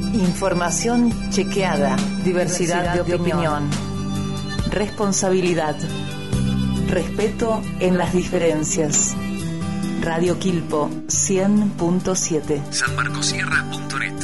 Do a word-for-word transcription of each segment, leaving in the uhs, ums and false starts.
Información chequeada, diversidad, diversidad de, opinión. de opinión, responsabilidad, respeto en las diferencias. Radio Quilpo cien punto siete. san marcos sierra punto net.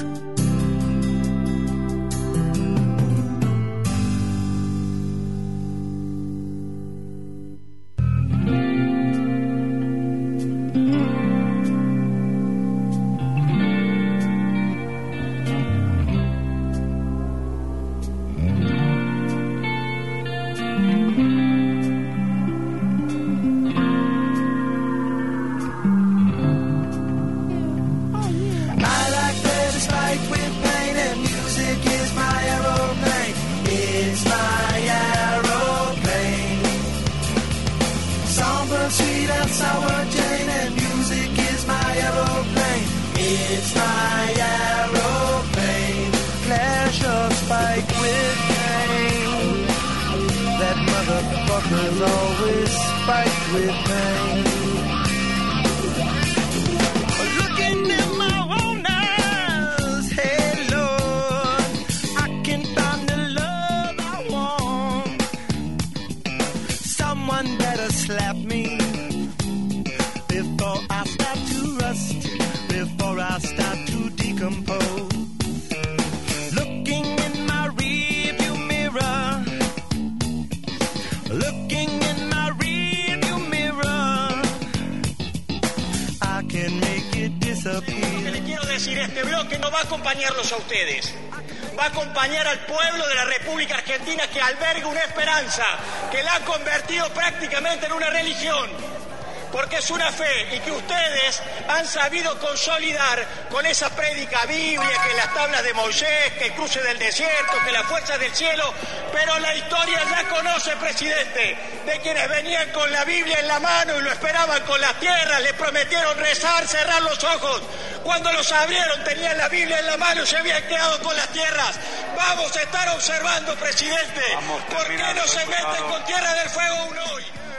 Que la ha convertido prácticamente en una religión, porque es una fe y que ustedes han sabido consolidar con esa prédica biblia, que las tablas de Moisés, que el cruce del desierto, que la fuerza del cielo, pero la historia ya conoce, presidente, de quienes venían con la Biblia en la mano y lo esperaban con las tierras, le prometieron rezar, cerrar los ojos. Cuando los abrieron tenían la Biblia en la mano y se habían quedado con las tierras. Vamos a estar observando, presidente. ¿Por qué no se meten con Tierra del Fuego aún hoy?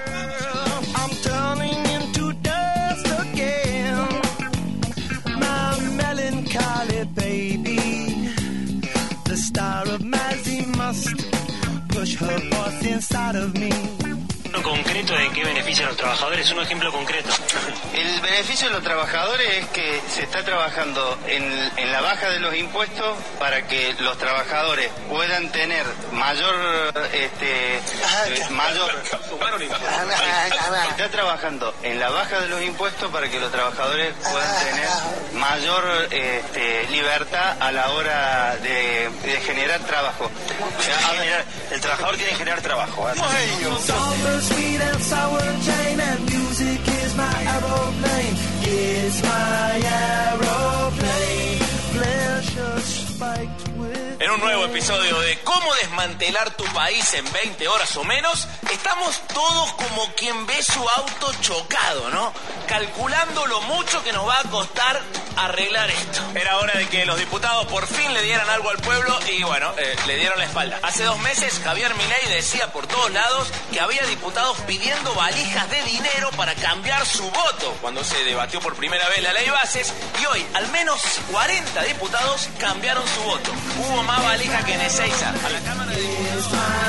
I'm turning into dust again. My melancholy baby. The star of Mazzy must push her voice inside of me. Concreto de qué beneficia a los trabajadores, un ejemplo concreto. El beneficio de los trabajadores es que se está trabajando en, en la baja de los impuestos para que los trabajadores puedan tener mayor este eh, mayor está trabajando en la baja de los impuestos para que los trabajadores puedan tener mayor este, libertad a la hora de, de generar trabajo. Generar, el trabajador tiene que generar trabajo, ¿eh? Sweet and sour Jane, and music is my aeroplane. It's my aeroplane. Pleasure spiked with... En un nuevo episodio de Cómo desmantelar tu país en veinte horas o menos, estamos todos como quien ve su auto chocado, ¿no? Calculando lo mucho que nos va a costar arreglar esto. Era hora de que los diputados por fin le dieran algo al pueblo y bueno, eh, le dieron la espalda. Hace dos meses Javier Milei decía por todos lados que había diputados pidiendo valijas de dinero para cambiar su voto cuando se debatió por primera vez la ley bases, y hoy al menos cuarenta diputados cambiaron su voto. Hubo más valija que en Ezeiza. A la Cámara de Diputados.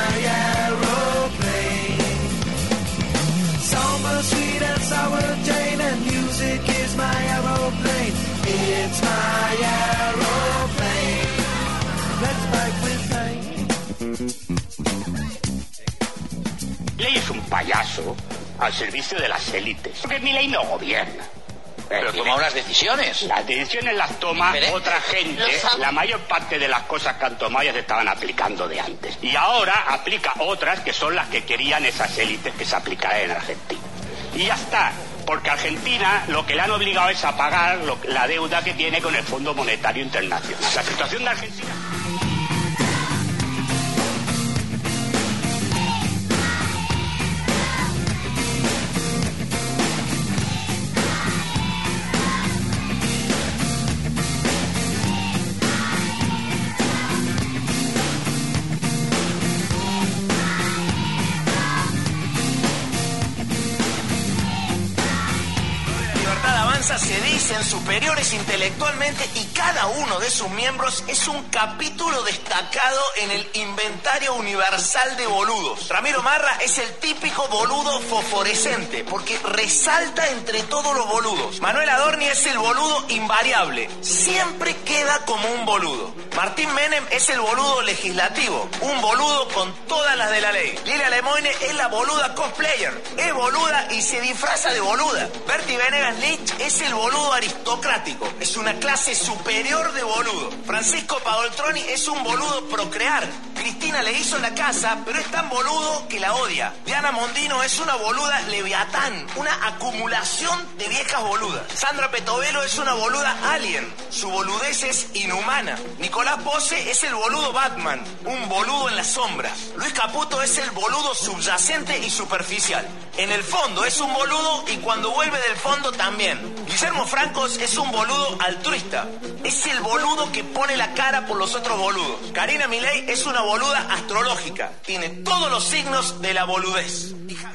Milei es un payaso al servicio de las élites. Porque Milei no gobierna. Pero toma unas decisiones. Las decisiones las toma Pero, otra gente. La mayor parte de las cosas que han tomado ya se estaban aplicando de antes. Y ahora aplica otras que son las que querían esas élites que se aplicaran en Argentina. Y ya está. Porque Argentina lo que le han obligado es a pagar lo, la deuda que tiene con el Fondo Monetario Internacional. La situación de Argentina... Se dice dicen superiores intelectualmente y cada uno de sus miembros es un capítulo destacado en el inventario universal de boludos. Ramiro Marra es el típico boludo fosforescente porque resalta entre todos los boludos. Manuel Adorni es el boludo invariable, siempre queda como un boludo. Martín Menem es el boludo legislativo, un boludo con todas las de la ley. Lilia Lemoine es la boluda cosplayer, es boluda y se disfraza de boluda. Bertie Venegas Lich es el boludo aristocrático, es una clase superior de boludo. Francisco Pagoltroni es un boludo procrear. Cristina le hizo la casa, pero es tan boludo que la odia. Diana Mondino es una boluda leviatán, una acumulación de viejas boludas. Sandra Petovelo es una boluda alien, su boludez es inhumana. Nicolás Pose es el boludo Batman, un boludo en las sombras. Luis Caputo es el boludo subyacente y superficial. En el fondo es un boludo y cuando vuelve del fondo también. Guillermo Francos es un boludo altruista, es el boludo que pone la cara por los otros boludos. Karina Milei es una boluda astrológica, tiene todos los signos de la boludez.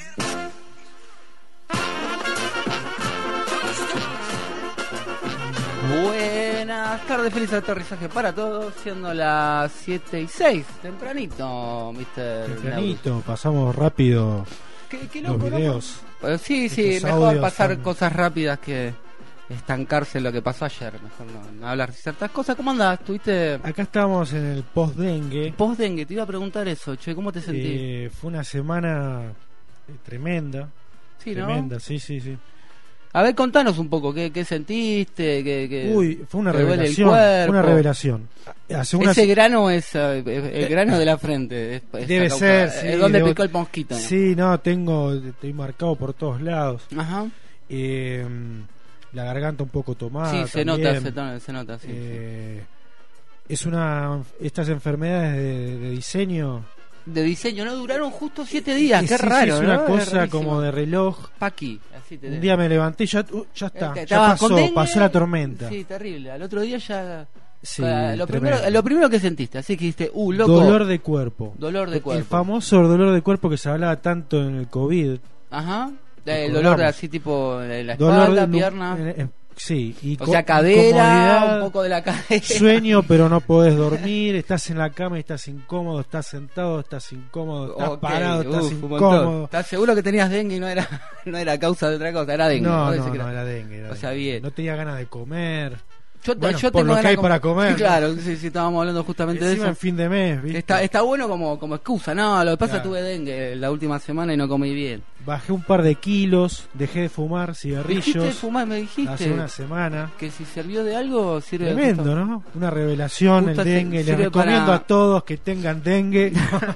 Buenas tardes, feliz aterrizaje para todos, siendo las siete y seis, tempranito, mister Tempranito, Neus. Pasamos rápido ¿Qué, qué los loco, videos. ¿no? Pues sí, sí, mejor pasar son... cosas rápidas que estancarse en lo que pasó ayer, mejor no, no hablar de ciertas cosas. ¿Cómo andás? ¿Tuviste? Acá estamos en el post-dengue. Post-dengue, te iba a preguntar eso, che, ¿cómo te sentís? Eh, fue una semana eh, tremenda. Sí, ¿no? Tremenda, sí, sí, sí. A ver, contanos un poco, ¿qué, qué sentiste? ¿Qué, qué, Uy, fue una revelación, fue una revelación. Hace una... Ese grano es uh, el grano de la frente. Es, es Debe ser, sí. Es donde debo... picó el mosquito, ¿no? Sí, no, tengo, estoy marcado por todos lados. Ajá. Eh, la garganta un poco tomada. Sí, se también. nota, se, tona, se nota, sí, eh, sí. Es una, estas enfermedades de, de diseño... De diseño, ¿no? Duraron justo siete días, qué sí, raro, sí, es una ¿no? cosa como de reloj. Paqui, así te Un digo. día me levanté y ya, uh, ya está, eh, ya pasó, pasó la tormenta. Sí, terrible. Al otro día ya... Sí, uh, lo, primero, lo primero que sentiste, así que dijiste, uh, loco. Dolor de cuerpo. Dolor de cuerpo. El famoso dolor de cuerpo que se hablaba tanto en el COVID. Ajá. El dolor de así tipo de la dolor espalda, de, pierna. Eh, eh, sí, y o sea, cadera, un poco de la cadera. Sueño, pero no podés dormir. Estás en la cama y estás incómodo. Estás sentado, estás incómodo. Estás okay, parado, estás uf, incómodo. ¿Estás seguro que tenías dengue y no era no era causa de otra cosa? Era dengue. No, no, no, no, era... no era dengue. Era o sea, dengue. bien. No tenía ganas de comer. Yo, bueno, yo por tengo lo que hay como... para comer. Sí, claro, sí, sí, estábamos hablando justamente Encima de eso. en fin de mes, ¿viste? Está, está bueno como, como excusa. No, lo que pasa es claro. que tuve dengue la última semana y no comí bien. Bajé un par de kilos, dejé de fumar cigarrillos. ¿Dijiste de fumar? Me dijiste. Hace una semana. Que si sirvió de algo, sirve Tremendo, de ¿no? Una revelación, justo el dengue. Les recomiendo para... a todos que tengan dengue.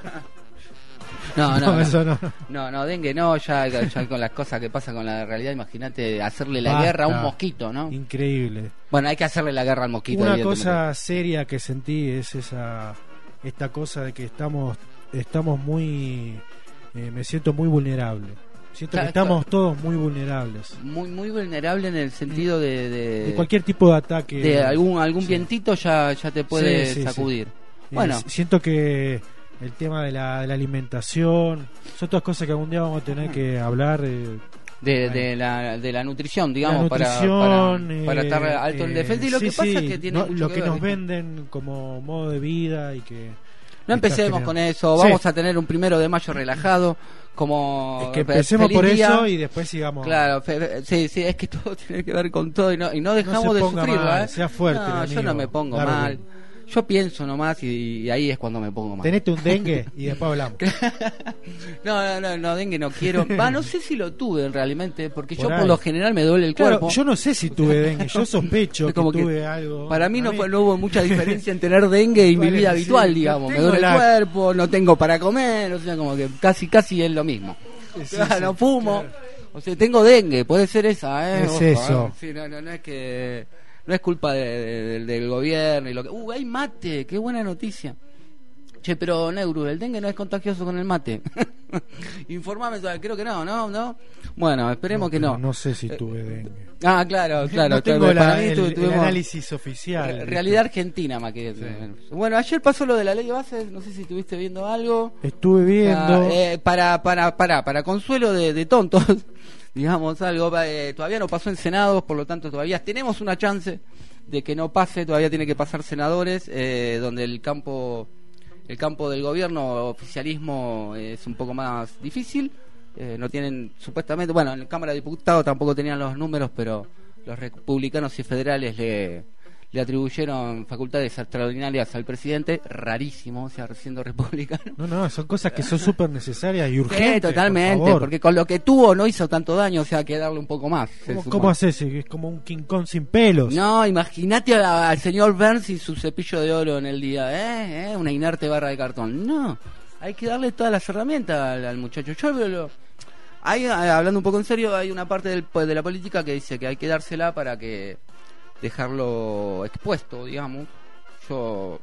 No, no, no, no, eso no. No, no, dengue no, ya, ya con las cosas que pasan con la realidad, imagínate hacerle la Basta. guerra a un mosquito, ¿no? Increíble. Bueno, hay que hacerle la guerra al mosquito. Una cosa seria que sentí es esa esta cosa de que estamos estamos muy eh, me siento muy vulnerable. Siento claro, que estamos claro. todos muy vulnerables. Muy muy vulnerable en el sentido de de, de cualquier tipo de ataque. De algún algún sí. vientito ya ya te puede sí, sí, sacudir. Sí. Bueno, eh, siento que el tema de la, de la alimentación son todas cosas que algún día vamos a tener que hablar eh, de, de, la, de la nutrición, digamos, la nutrición, para, para, para estar alto eh, en defensa. Y lo sí, que pasa sí, es que tiene no, lo que, que nos ver, venden como modo de vida y que no empecemos con eso. Vamos sí. a tener un primero de mayo relajado. Como es que empecemos por día. eso y después sigamos. Claro, fe, sí, sí, es que todo tiene que ver con todo y no, y no dejamos no de sufrirlo, mal, ¿eh? Sea fuerte, no, amigo. Yo no me pongo claro. mal. Yo pienso nomás y, y ahí es cuando me pongo mal. Tenete un dengue y después hablamos. no, no, no, no, dengue no quiero. Va, no sé si lo tuve realmente, porque por yo ahí. por lo general me duele el claro, cuerpo. Yo no sé si tuve dengue, yo sospecho que, que tuve que algo. Para mí no, fue, no hubo mucha diferencia en tener dengue y vale, mi vida sí, habitual, digamos. Me duele la... el cuerpo, no tengo para comer, o sea, como que casi, casi es lo mismo. Sí, claro, sí, no fumo. Claro. O sea, tengo dengue, puede ser esa, ¿eh? Es Ojo, eso. ¿eh? Sí, no, no, no es que... No es culpa de, de, de, del gobierno y lo que... ¡Uh, hay mate! ¡Qué buena noticia! Che, pero Neuru, el dengue no es contagioso con el mate. Informame, creo que no, ¿no? ¿no? Bueno, esperemos no, que no. No sé si tuve dengue. Ah, claro, claro. No tengo la, para mí el, tuvimos el análisis oficial. Re realidad argentina, más que sí. Bueno, ayer pasó lo de la ley de bases, no sé si estuviste viendo algo. Estuve viendo. Ah, eh, para, para, para, para consuelo de, de tontos, digamos algo, eh, todavía no pasó en Senado, por lo tanto todavía tenemos una chance de que no pase, todavía tiene que pasar senadores, eh, donde el campo... El campo del gobierno, oficialismo, es un poco más difícil. Eh, no tienen, supuestamente, bueno, en la Cámara de Diputados tampoco tenían los números, pero los republicanos y federales le, le atribuyeron facultades extraordinarias al presidente. Rarísimo, o sea, siendo republicano. No, no, son cosas que son súper necesarias y urgentes. Sí, totalmente, por porque con lo que tuvo no hizo tanto daño, o sea, hay que darle un poco más. ¿Cómo, ¿cómo haces? Es como un King Kong sin pelos. No, imagínate al señor Burns y su cepillo de oro en el día, ¿eh? ¿eh? Una inerte barra de cartón. No, hay que darle todas las herramientas al, al muchacho. Yo lo, hay, hablando un poco en serio, hay una parte del, de la política que dice que hay que dársela para que dejarlo expuesto, digamos. Yo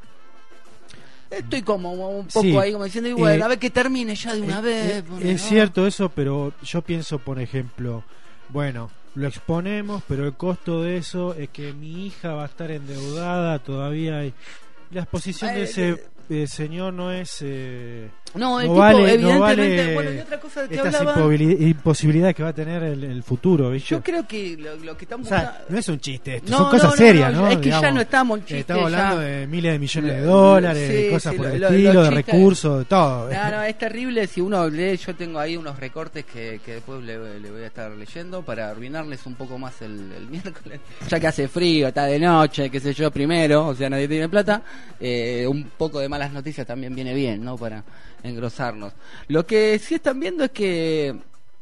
estoy como un poco sí, ahí como diciendo, y bueno, eh, a ver que termine ya de una eh, vez. Eh, bueno, es ¿no? cierto eso, pero yo pienso, por ejemplo, bueno, lo exponemos, pero el costo de eso es que mi hija va a estar endeudada todavía. Hay... La exposición eh, de ese eh, eh, señor no es... Eh, no, el no tipo, vale, evidentemente... no vale bueno, y otra cosa que estas hablaban... imposibilidades que va a tener el, el futuro, ¿viste? Yo creo que lo, lo que estamos... O sea, no es un chiste, esto no, son cosas no, serias, no, ¿no? Es que Digamos, ya no estamos en chiste. Estamos hablando ya... de miles de millones de dólares, sí, de cosas sí, por lo, el lo, estilo, lo de chistes... recursos, de todo. No, no, es terrible. Si uno lee, yo tengo ahí unos recortes que, que después le, le voy a estar leyendo para arruinarles un poco más el, el miércoles. Ya que hace frío, está de noche, qué sé yo, primero, o sea, nadie tiene plata. Eh, un poco de malas noticias también viene bien, ¿no? Para engrosarnos. Lo que sí están viendo es que,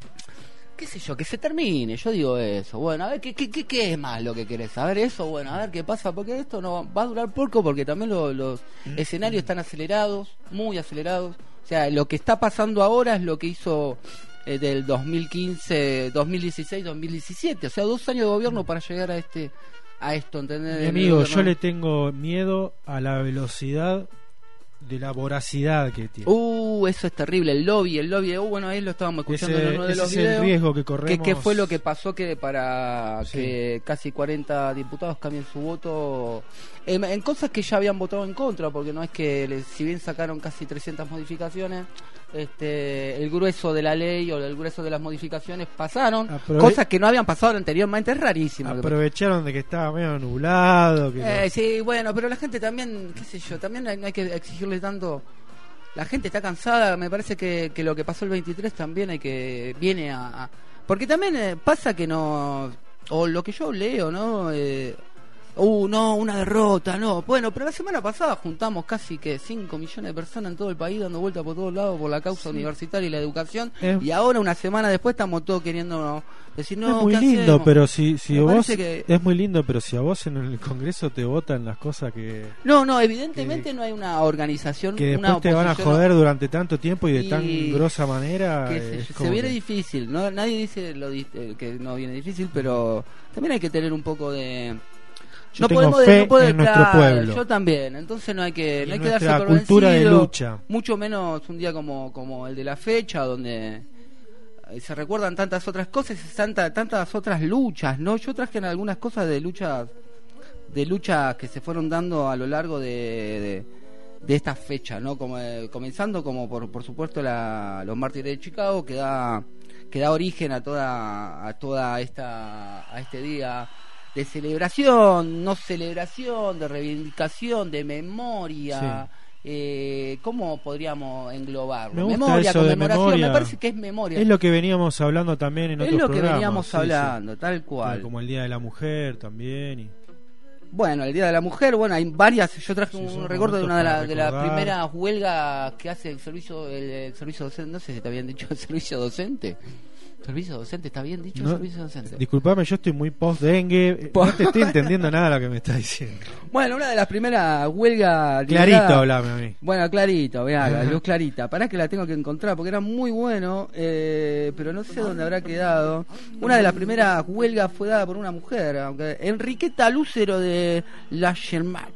qué sé yo, que se termine, yo digo eso. Bueno, a ver, ¿qué, qué, qué, qué es más lo que querés? A ver eso, bueno, a ver qué pasa, porque esto no va a durar poco, porque también lo, los escenarios están acelerados, muy acelerados. O sea, lo que está pasando ahora es lo que hizo eh, del dos mil quince, dos mil dieciséis, dos mil diecisiete. O sea, dos años de gobierno para llegar a este a esto, ¿entendés? Mi amigo, yo le tengo miedo a la velocidad de la voracidad que tiene. Uh, eso es terrible, el lobby, el lobby, uh, bueno, ahí lo estábamos escuchando ese, en uno de los ese videos. Es el riesgo que corremos. Que, que fue lo que pasó que para sí. que casi cuarenta diputados cambien su voto en, en cosas que ya habían votado en contra, porque no es que les, si bien sacaron casi trescientas modificaciones, este el grueso de la ley o el grueso de las modificaciones pasaron, Aprove cosas que no habían pasado anteriormente. Es rarísimo. Aprovecharon de que estaba medio nublado. Que eh, no... Sí, bueno, pero la gente también, qué sé yo, también hay, no hay que exigirle tanto. La gente está cansada, me parece que, que lo que pasó el veintitrés también hay que viene a, a porque también eh, pasa que no, o lo que yo leo, ¿no? Eh, Uh, no, una derrota, no. Bueno, pero la semana pasada juntamos casi que cinco millones de personas en todo el país dando vueltas por todos lados por la causa sí. universitaria y la educación. Eh, y ahora, una semana después, estamos todos queriendo decir, no, es muy ¿qué lindo, hacemos? pero si, si a vos que... es muy lindo, pero si a vos en el Congreso te votan las cosas que... No, no, evidentemente que, no hay una organización que después una te van a joder no... durante tanto tiempo y de y... tan grosa manera. Que se, se viene que... difícil, ¿no? Nadie dice lo di que no viene difícil, pero también hay que tener un poco de... Yo no tengo podemos fe no puede, en nuestro claro, pueblo. Yo también, entonces no hay que, no hay que darse por cultura vencido, de lucha. Mucho menos un día como, como el de la fecha, donde se recuerdan tantas otras cosas, tantas, tantas otras luchas, ¿no? Yo traje en algunas cosas de luchas, de luchas que se fueron dando a lo largo de, de, de esta fecha, ¿no? Como, eh, comenzando como por, por supuesto la, los mártires de Chicago, que da, que da origen a toda, a toda esta, a este día de celebración, no celebración, de reivindicación, de memoria. Sí. Eh, ¿Cómo podríamos englobarlo? Me gusta memoria, eso conmemoración, de memoria. Me parece que es memoria. Es lo que veníamos hablando también en es otros programas. Es lo que programas. veníamos sí, hablando, sí. tal cual. Como el Día de la Mujer también. Y... Bueno, el Día de la Mujer, bueno, hay varias. Yo traje sí, un recuerdo de una de, la, de las primeras huelgas que hace el servicio, el, el servicio docente. No sé si te habían dicho el servicio docente. Servicio docente, ¿está bien dicho? No, servicio docente. Disculpame, yo estoy muy post-dengue. No te estoy entendiendo nada de lo que me estás diciendo. Bueno, una de las primeras huelgas... Clarito, hablame a mí. Bueno, clarito, vea, la luz clarita. Pará que la tengo que encontrar porque era muy bueno, eh, pero no sé dónde habrá quedado. Una de las primeras huelgas fue dada por una mujer, aunque Enriqueta Lucero de La Germat.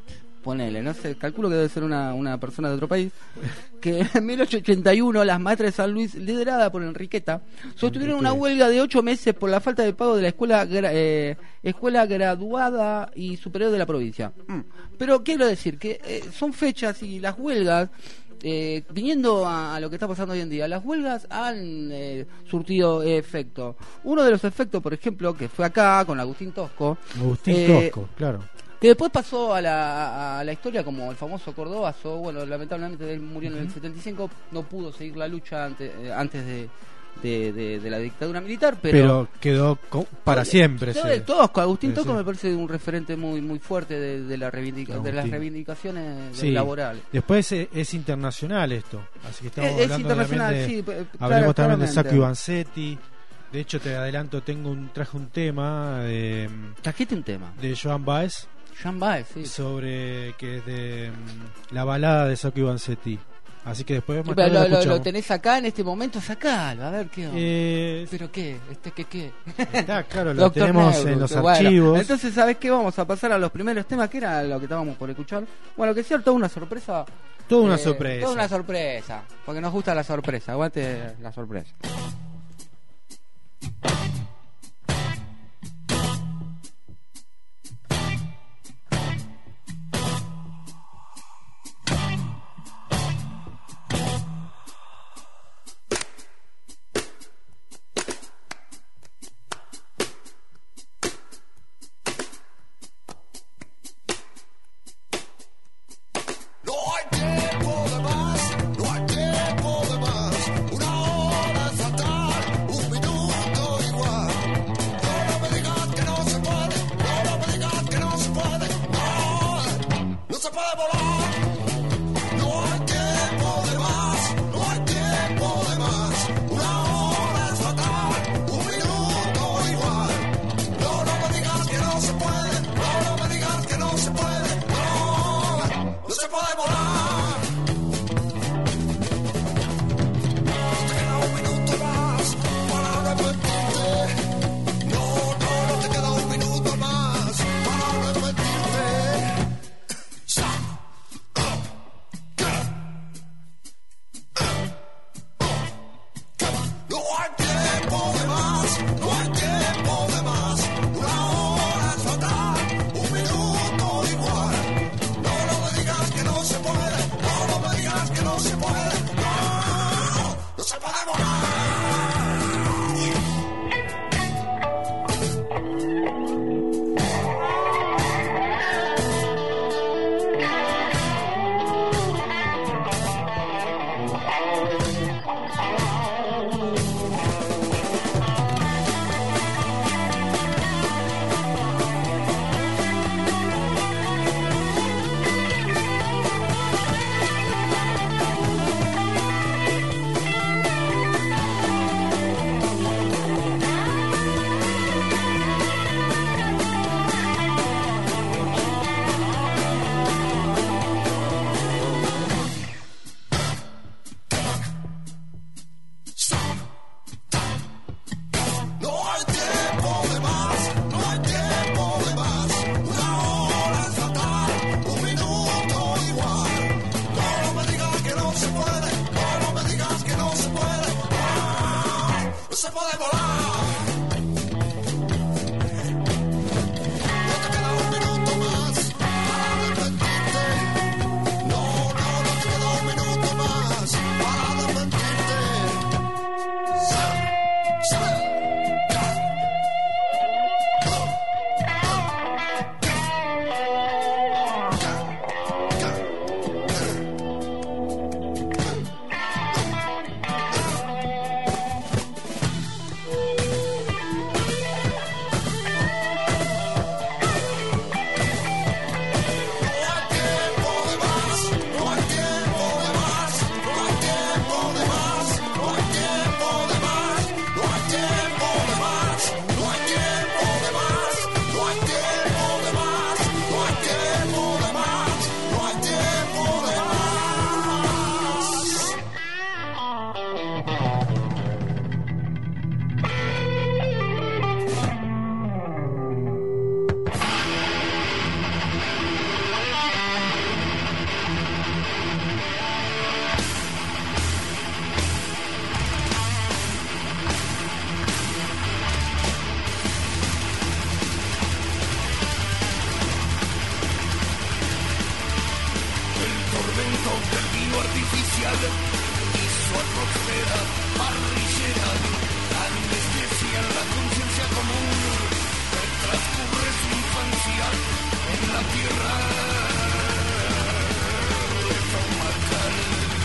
ponele, no sé, calculo que debe ser una, una persona de otro país, que en mil ochocientos ochenta y uno las maestras de San Luis, liderada por Enriqueta, sostuvieron una huelga de ocho meses por la falta de pago de la escuela gra- eh, escuela graduada y superior de la provincia. Mm. Pero quiero decir que eh, son fechas y las huelgas, eh, viniendo a, a lo que está pasando hoy en día, las huelgas han eh, surtido efecto. Uno de los efectos, por ejemplo, que fue acá con Agustín Tosco. Agustín eh, Tosco, claro. Que después pasó a la, a la historia como el famoso Cordobazo. Bueno, lamentablemente él murió en el setenta y cinco, no pudo seguir la lucha antes, eh, antes de, de, de, de la dictadura militar, pero, pero quedó co- para siempre. Todo, ese, Tosco, Agustín ese. Tosco me parece un referente muy muy fuerte de, de, la reivindica, de las reivindicaciones sí. laborales. Después es, es internacional esto, así que estamos es, es hablando internacional, de, sí. Hablemos claro, también de Sacco y Vanzetti. De hecho, te adelanto, tengo un traje un tema de... ¿Trajiste un tema? De Joan Baez. Joan Baez, sí. Sobre que es de um, la balada de Sacco y Vanzetti. Así que después más Pero tarde lo, lo, lo, lo tenés acá en este momento, sacalo, a ver qué onda. Eh, ¿Pero qué? ¿Este qué qué? Está, claro, lo tenemos Neuro, en los bueno, archivos. Entonces, ¿sabés qué? Vamos a pasar a los primeros temas, que era lo que estábamos por escuchar. Bueno, que sea toda una sorpresa. Toda una eh, sorpresa. Toda una sorpresa, porque nos gusta la sorpresa. Aguante la sorpresa. del vino artificial y su atmósfera parrillera anestesian la conciencia común que transcurre su infancia en la tierra estomacal,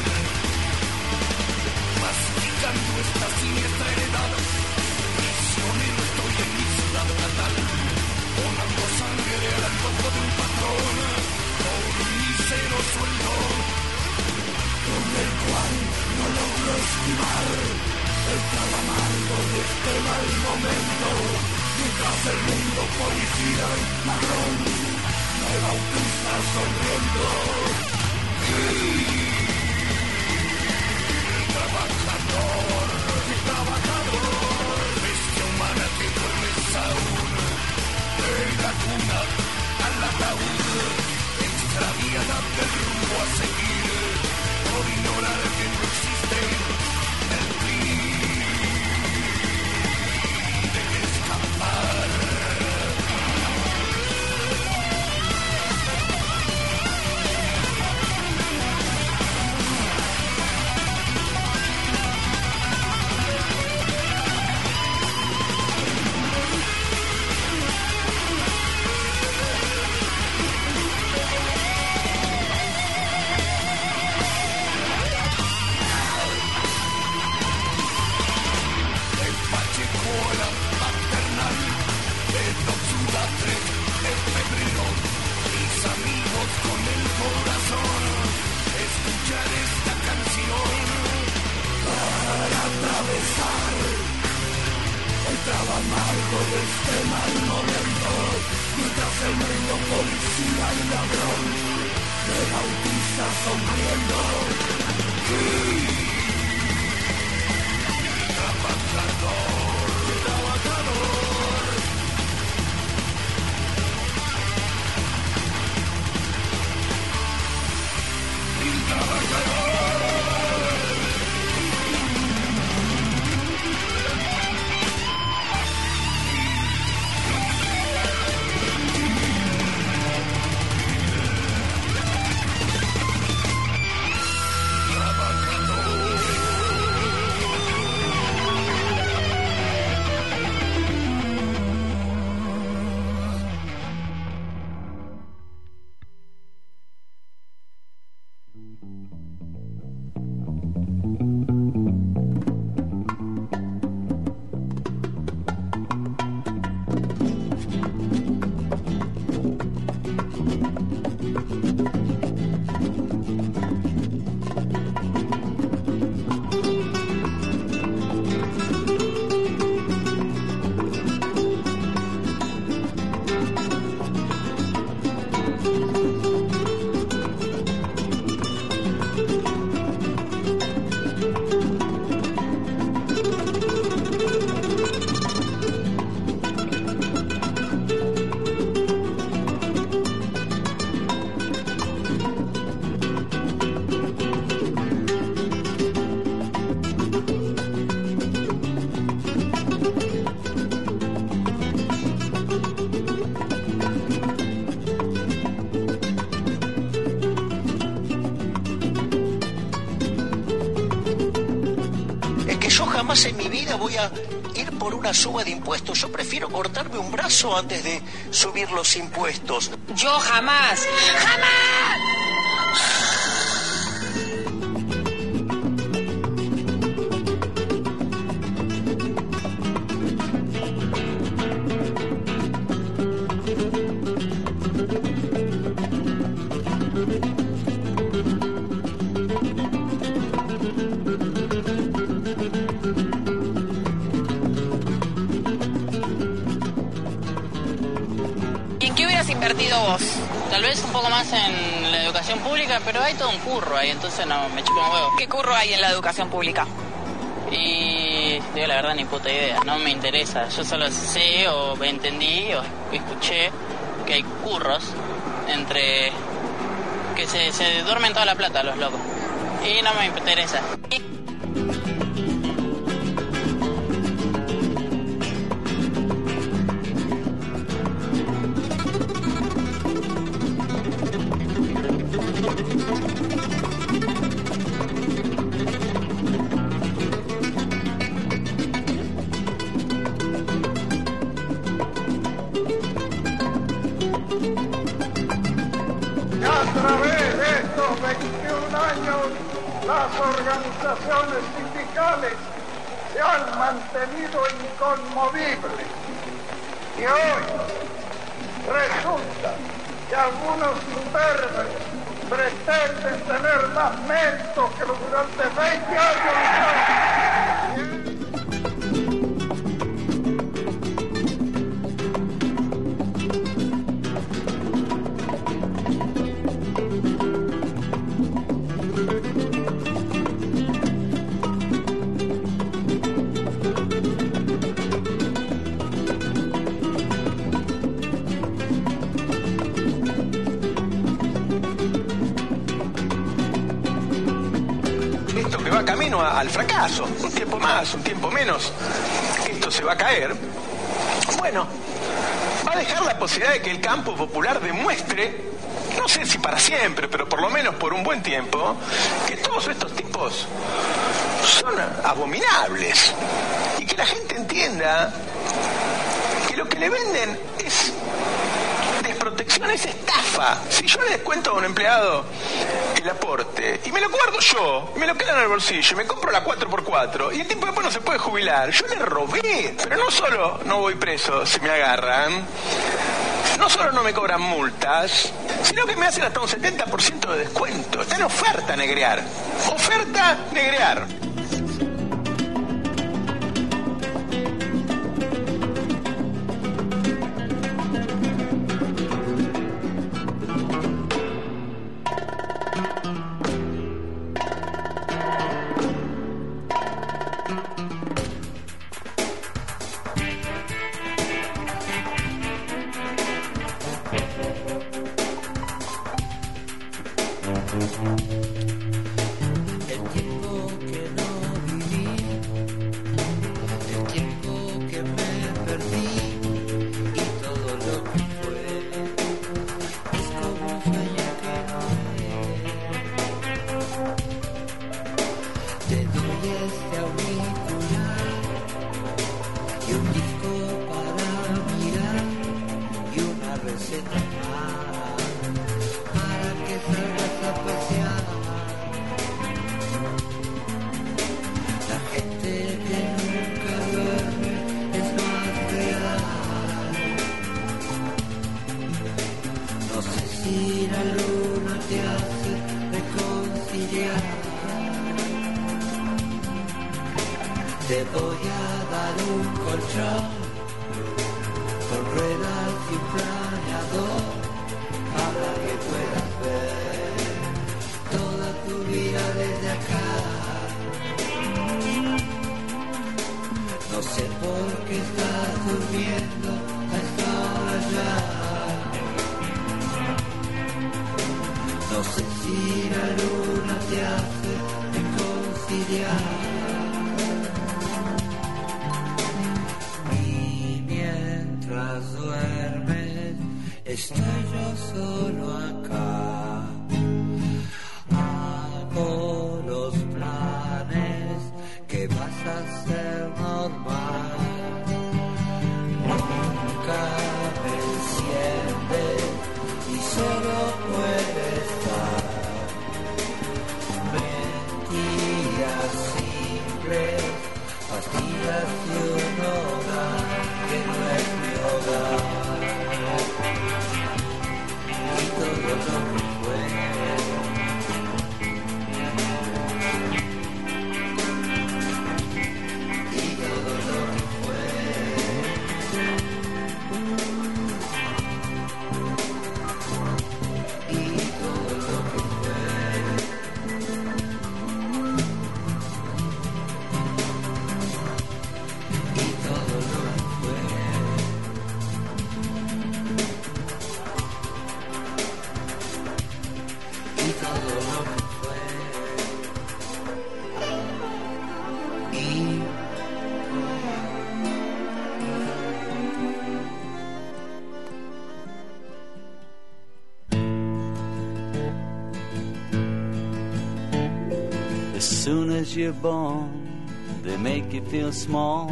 masticando esta siniestra heredad. Prisionero estoy en mi ciudad natal, donando sangre al antojo de un patrón por un mísero sueldo, con el cual no logro esquivar el trago amargo de este mal momento, mientras el mundo policía y ladrón me bautiza sonriendo. El trabajador, el trabajador, bestia humana que duermes aún, de la cuna al ataúd, extraviada del rumbo a seguir, por ignorar que no existe el fin de escapar. Jamás en mi vida voy a ir por una suba de impuestos. Yo prefiero cortarme un brazo antes de subir los impuestos. Yo jamás, jamás. Invertido vos, tal vez un poco más en la educación pública, pero hay todo un curro ahí, entonces no, me chupa un huevo. ¿Qué curro hay en la educación pública? Y digo la verdad, ni puta idea, no me interesa. Yo solo sé o entendí o escuché que hay curros entre que se, se duermen toda la plata los locos y no me interesa. las organizaciones sindicales se han mantenido inconmovibles. Y hoy resulta que algunos imberbes pretenden tener más mérito que los durante veinte años. Camino a, al fracaso, un tiempo más, un tiempo menos, esto se va a caer. Bueno, va a dejar la posibilidad de que el campo popular demuestre, no sé si para siempre, pero por lo menos por un buen tiempo, que todos estos tipos son abominables y que la gente entienda que lo que le venden es desprotección, es estafa. Si yo le descuento a un empleado el aporte y me lo guardo yo, me lo quedo en el bolsillo y me compro la cuatro por cuatro y el tipo después no se puede jubilar, yo le robé. Pero no solo no voy preso si me agarran, no solo no me cobran multas, sino que me hacen hasta un setenta por ciento de descuento. Está en oferta negrear. Oferta negrear. Te voy a dar un colchón con ruedas y un planeador para que puedas ver toda tu vida desde acá. No sé por qué estás durmiendo a esta hora ya. No sé si la luna te hace reconciliar. Duermes, estoy yo solo acá. Hago los planes que vas a hacer normal. Nunca me enciendes y solo puede estar. Mentiras simples, pastillas y un hogar que no es mi hogar. Y todo lo que fue. Y todo lo que fue. Y todo lo que As soon as you're born, they make you feel small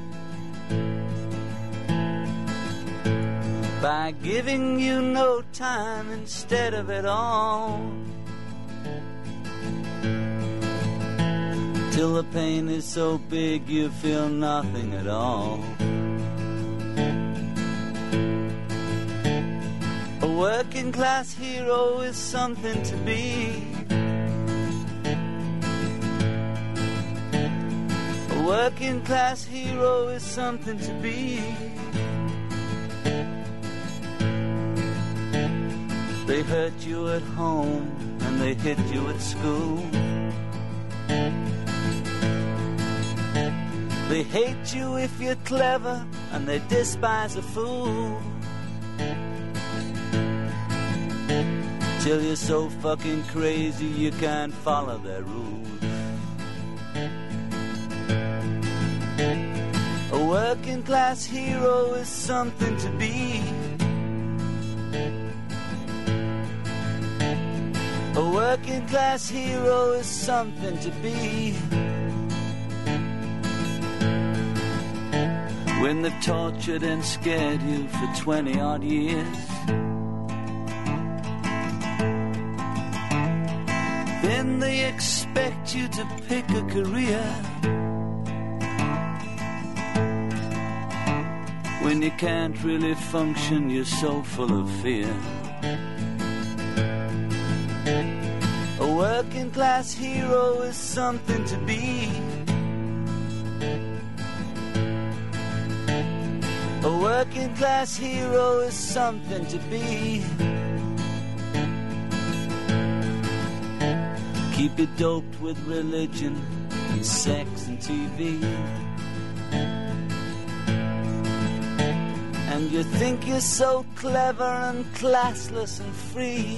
by giving you no time instead of it all. till the pain is so big you feel nothing at all. A working class hero is something to be. A working class hero is something to be. They hurt you at home and they hit you at school. They hate you if you're clever and they despise a fool. Till you're so fucking crazy you can't follow their rules. A working class hero is something to be. A working class hero is something to be. When they've tortured and scared you for twenty odd years, then they expect you to pick a career. When you can't really function, you're so full of fear. A working class hero is something to be. A working class hero is something to be. Keep you doped with religion and sex and T V. And you think you're so clever and classless and free,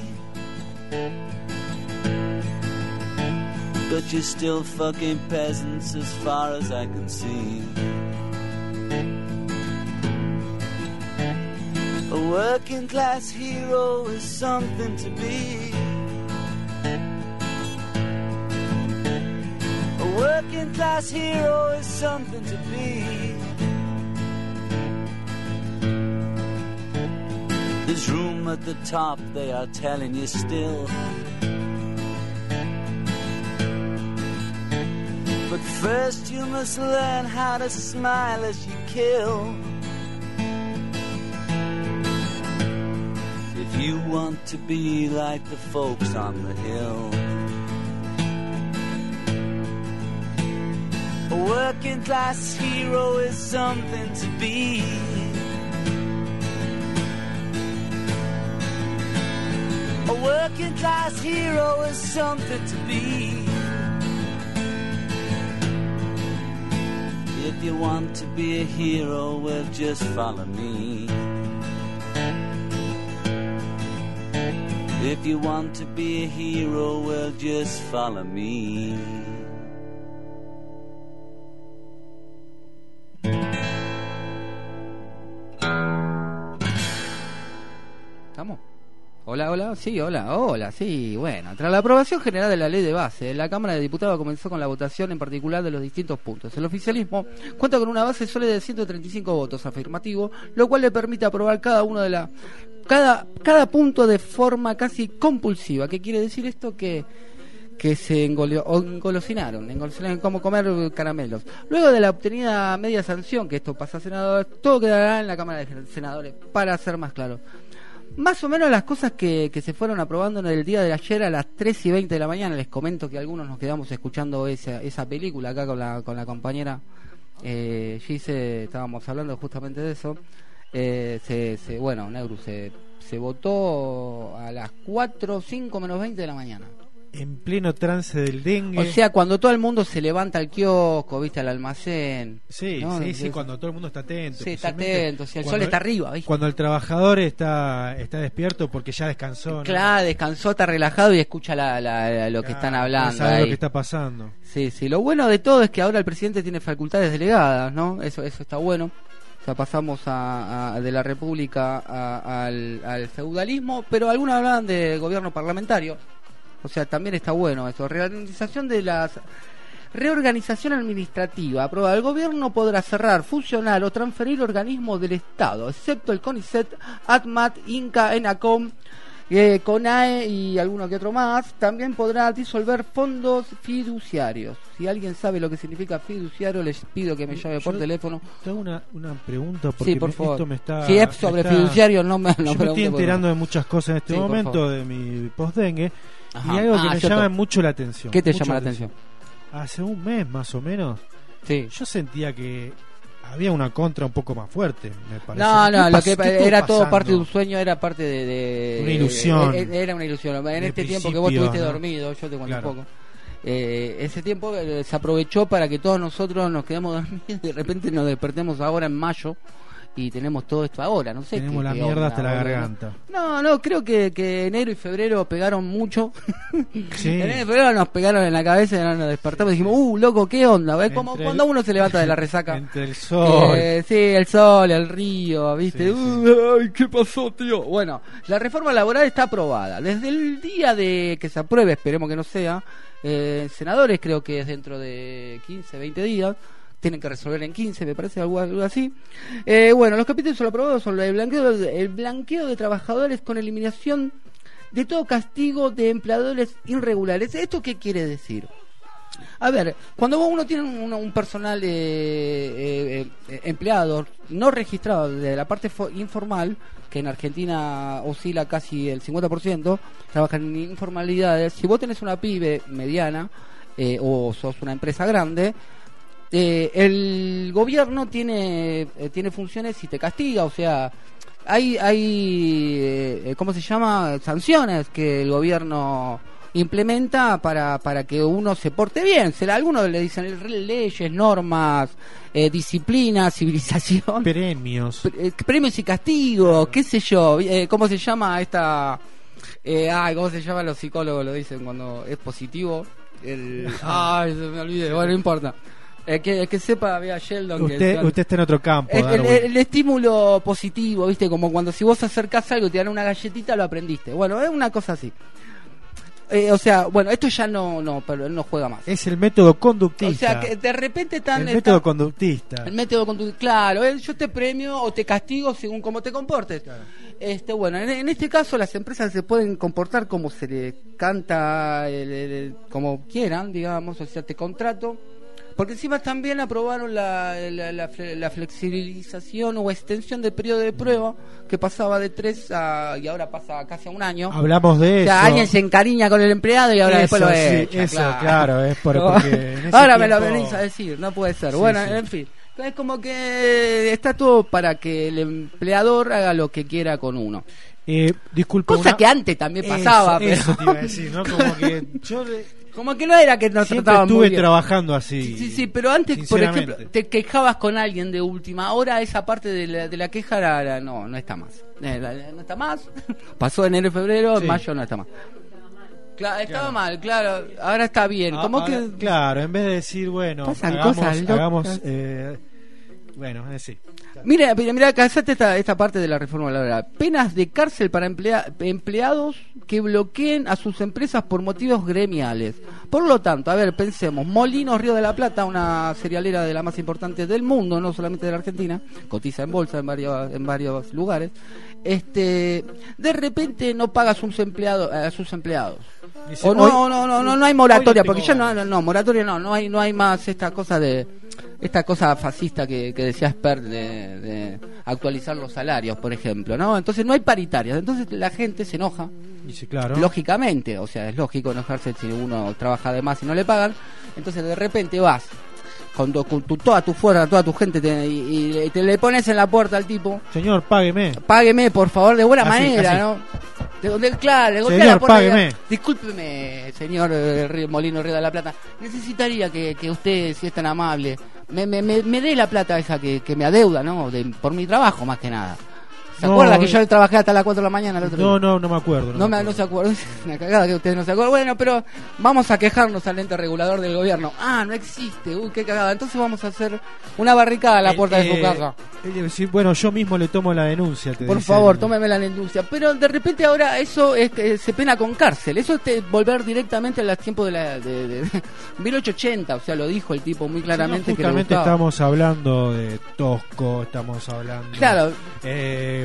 but you're still fucking peasants as far as I can see. A working class hero is something to be. A working class hero is something to be. There's room at the top, they are telling you still. But first you must learn how to smile as you kill. If you want to be like the folks on the hill. A working class hero is something to be. A working class hero is something to be. If you want to be a hero, well, just follow me. If you want to be a hero, well, just follow me. ¿Estamos? Hola, hola, sí, hola, hola, sí, bueno. Tras la aprobación general de la ley de base, la Cámara de Diputados comenzó con la votación en particular de los distintos puntos. El oficialismo cuenta con una base sólida de ciento treinta y cinco votos afirmativos, lo cual le permite aprobar cada uno de la cada cada punto de forma casi compulsiva. ¿Qué quiere decir esto? Que que se engolio, engolosinaron, engolosinaron como comer caramelos. Luego de la obtenida media sanción, que esto pasa a senadores, todo quedará en la Cámara de Senadores, para ser más claro. Más o menos las cosas que, que se fueron aprobando en el día de ayer a las tres y veinte de la mañana. Les comento que algunos nos quedamos escuchando esa, esa película acá con la, con la compañera eh, Gise, estábamos hablando justamente de eso. Eh, se, se, bueno, Neuru se, se votó a las cuatro, cinco menos veinte de la mañana. En pleno trance del dengue. O sea, cuando todo el mundo se levanta al kiosco, viste, al almacén. Sí, ¿no? sí, sí, cuando todo el mundo está atento. Sí, está atento, si el sol está arriba, ¿viste? Cuando el trabajador está está despierto porque ya descansó, ¿no? Claro, descansó, está relajado y escucha la, la, la, lo que claro, están hablando. Sabe ahí. lo que está pasando. Sí, sí, lo bueno de todo es que ahora el presidente tiene facultades delegadas, ¿no? Eso eso está bueno. O sea, pasamos a, a, de la república a, al, al feudalismo, pero algunos hablaban de gobierno parlamentario. O sea, también está bueno eso. Reorganización de las reorganización administrativa. Aprueba. El gobierno podrá cerrar, fusionar o transferir organismos del Estado, excepto el CONICET, ATMAT, INCA, ENACOM, Eh, CONAE y alguno que otro más también podrá disolver fondos fiduciarios. Si alguien sabe lo que significa fiduciario, les pido que me llame por Yo teléfono. Tengo una, una pregunta porque Sí, por me- favor. esto me está. Si es sobre me está- fiduciario, no me- no Yo me pregunte estoy por enterando qué. de muchas cosas en este Sí, por momento favor. de mi postdengue Ajá. y algo Ah, que me yo llama te- mucho la atención. ¿Qué te mucho llama la atención? Hace un mes más o menos, sí. yo sentía que había una contra un poco más fuerte, me parece. No, no, ¿Qué lo pas- que qué estuvo era todo pasando? parte de un sueño, era parte de... de- Una ilusión. eh, eh, Era una ilusión. En De este tiempo que vos principio, estuviste ¿no? dormido, yo te cuento Claro. un poco. Eh, ese tiempo eh, se aprovechó para que todos nosotros nos quedemos dormidos y de repente nos despertemos ahora en mayo y tenemos todo esto ahora, no sé. Tenemos qué- la qué mierda onda, hasta la boludo. garganta. No, no, creo que, que enero y febrero pegaron mucho. Sí. Enero y febrero nos pegaron en la cabeza y nos despertamos y dijimos, uh, loco, ¿qué onda? Es como Entre cuando el- uno se levanta de la resaca. Entre el sol. Eh, sí, el sol, el río, ¿viste? Sí, Uh, ay, ¿qué pasó, tío? Bueno, la reforma laboral está aprobada. Desde el día de que se apruebe, esperemos que no sea, eh, senadores creo que es dentro de quince, veinte días. Tienen que resolver en quince, me parece, algo, algo así. Eh, bueno, los capítulos aprobados son el blanqueo, el blanqueo de trabajadores con eliminación de todo castigo de empleadores irregulares. ¿Esto qué quiere decir? A ver, cuando uno tiene un, un personal eh, eh, eh, empleado no registrado de la parte fo- informal, que en Argentina oscila casi el cincuenta por ciento, trabajan en informalidades. Si vos tenés una pyme mediana eh, o sos una empresa grande, eh, el gobierno tiene eh, tiene funciones y te castiga, o sea, hay hay eh, ¿cómo se llama? Sanciones que el gobierno implementa para para que uno se porte bien. Se, algunos le dicen leyes, normas, eh, disciplina, civilización, Premios. Pre- eh, premios y castigos, qué sé yo, eh, ¿cómo se llama esta? Eh, ay, ¿cómo se llama? Los psicólogos lo dicen cuando es positivo. El, ay, se me olvidé. Bueno, no importa. Eh, que, que sepa, vea Sheldon. que Usted, son- usted está en otro campo. el, el- Darwin. el estímulo positivo, ¿viste? Como cuando si vos acercás algo y te dan una galletita, lo aprendiste. Bueno, es una cosa así. Eh, o sea, bueno, esto ya no, no, pero él no juega más. Es el método conductista. O sea, que de repente están... el está- método conductista. el método conductista, claro, eh, yo te premio o te castigo según cómo te comportes. Este, bueno, en, en este caso las empresas se pueden comportar como se le canta, el- el- el- como quieran, digamos, o sea, te contrato. Porque encima también aprobaron la, la, la fle- la flexibilización o extensión del periodo de prueba, que pasaba de tres a, y ahora pasa casi a un año. Hablamos de O sea, eso. alguien se encariña con el empleado y ahora Eso, después lo sí, echa. eso, claro, es por- porque en ese ahora me lo tiempo- venís a decir, no puede ser. Sí, bueno, sí. en fin. Es como que está todo para que el empleador haga lo que quiera con uno. Eh, disculpa. Cosa una- que antes también pasaba. Eso, eso pero- te iba a decir, ¿no? Como que yo de- Como que no era que nos siempre trataban muy estuve bien. trabajando así. Sí, sí, sí, pero antes, por sinceramente. ejemplo, te quejabas con alguien de última hora, esa parte de la, de la queja era, era- no, no está más. Eh, la- la- no está más. Pasó enero y febrero, Sí. mayo no está más. Claro, estaba mal, claro, ahora está bien. Ah, Como ah, que claro, en vez de decir, bueno, Pasan hagamos, cosas locas. hagamos eh, bueno, es decir. Mira, mira, mira, casate esta, esta parte de la reforma laboral. Penas de cárcel para emplea- empleados que bloqueen a sus empresas por motivos gremiales. Por lo tanto, a ver, pensemos, Molinos Río de la Plata, una cerealera de las más importantes del mundo, no solamente de la Argentina, cotiza en bolsa en varios, en varios lugares, este, de repente no paga a sus empleados, a sus empleados. Dice, O no, hoy- no, no, no, no hay moratoria, hoy no porque tengo ya no, ganas. no, no, moratoria no, no hay, no hay más esta cosa de, esta cosa fascista que, que decía Spert de, de actualizar los salarios, por ejemplo, ¿no? Entonces no hay paritarias, entonces la gente se enoja, Dice, claro. lógicamente, o sea, es lógico enojarse si uno trabaja de más y no le pagan, entonces de repente vas con, tu- con tu- toda tu fuerza, toda tu gente te- y, y te le pones en la puerta al tipo, Señor, págueme. págueme por favor de buena Así, manera, así. ¿no? De, de- claro, le golpea Señor, la puerta y diga, págueme. discúlpeme, señor eh, Río- Molino Río de la Plata, necesitaría que, que usted, si es tan amable, me, me, me, me dé la plata esa que, que me adeuda, ¿no? De, por mi trabajo, más que nada. ¿Se No, acuerda que eh, yo trabajé hasta las cuatro de la mañana el otro No, día? no, no me acuerdo. No, me, no se acuerda, es una cagada que ustedes no se acuerdan. Bueno, pero vamos a quejarnos al ente regulador del gobierno. Ah, no existe, uy, qué cagada. Entonces vamos a hacer una barricada a la puerta de su Eh, casa. eh, sí, bueno, yo mismo le tomo la denuncia. Te Por dicen. favor, tómeme la denuncia. Pero de repente ahora eso es que se pena con cárcel. Eso es te- volver directamente a los tiempos de la de, de- de mil ochocientos ochenta. O sea, lo dijo el tipo muy claramente. Sí, no, que le justamente gustaba. estamos hablando de Tosco, estamos hablando Claro. eh,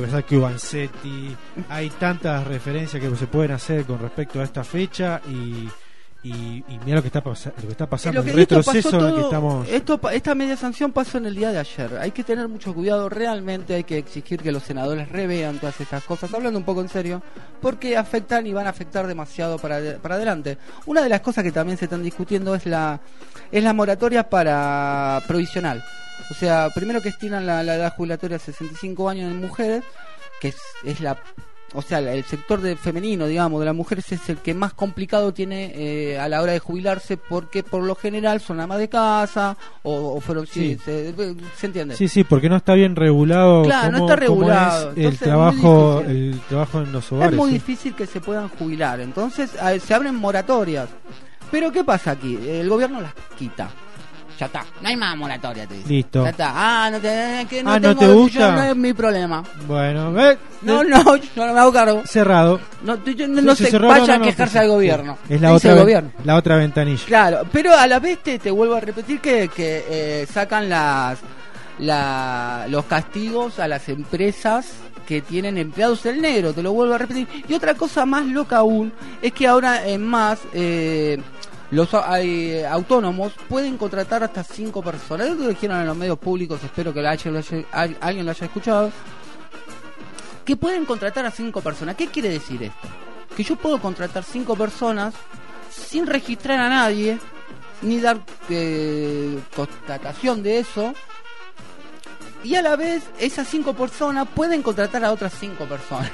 que pensar que Vanzetti, hay tantas referencias que se pueden hacer con respecto a esta fecha y y, y mira lo que está pasa, lo que está pasando, el retroceso en el que estamos. Esto, esta media sanción pasó en el día de ayer. Hay que tener mucho cuidado, realmente hay que exigir que los senadores revean todas estas cosas, hablando un poco en serio, porque afectan y van a afectar demasiado para, para adelante. Una de las cosas que también se están discutiendo es la es la moratoria para provisional. O sea, primero que estiran la, la edad jubilatoria a sesenta y cinco años en mujeres, que es, es la o sea, el sector de femenino, digamos, de las mujeres es el que más complicado tiene eh, a la hora de jubilarse, porque por lo general son amas de casa o, o fueron... Sí. Sí, se, ¿se entiende? Sí, sí, porque no está bien regulado. Claro, cómo, no está regulado. Cómo es el trabajo, el trabajo en los hogares. Es muy sí. difícil que se puedan jubilar, entonces a, se abren moratorias. Pero ¿qué pasa aquí? El gobierno las quita. Ya está, no hay más moratoria, te dice. Listo. Ya está. Ah, no te, que no ah, tengo, ¿no te gusta? Yo, no es mi problema. Bueno, ve. No, no, yo no me hago cargo. Cerrado. No, yo, no, no sí, se cerrado, vaya no, no, a quejarse sí, al gobierno. Es la otra, el gobierno. La otra ventanilla. Claro, pero a la vez te, te vuelvo a repetir que, que eh, sacan las la, los castigos a las empresas que tienen empleados del negro, te lo vuelvo a repetir. Y otra cosa más loca aún es que ahora en más... Eh, los hay, autónomos pueden contratar hasta cinco personas. Eso lo dijeron en los medios públicos, espero que lo haya, lo haya, alguien lo haya escuchado. Que pueden contratar a cinco personas. ¿Qué quiere decir esto? Que yo puedo contratar cinco personas sin registrar a nadie, ni dar eh, constatación de eso. Y a la vez, esas cinco personas pueden contratar a otras cinco personas.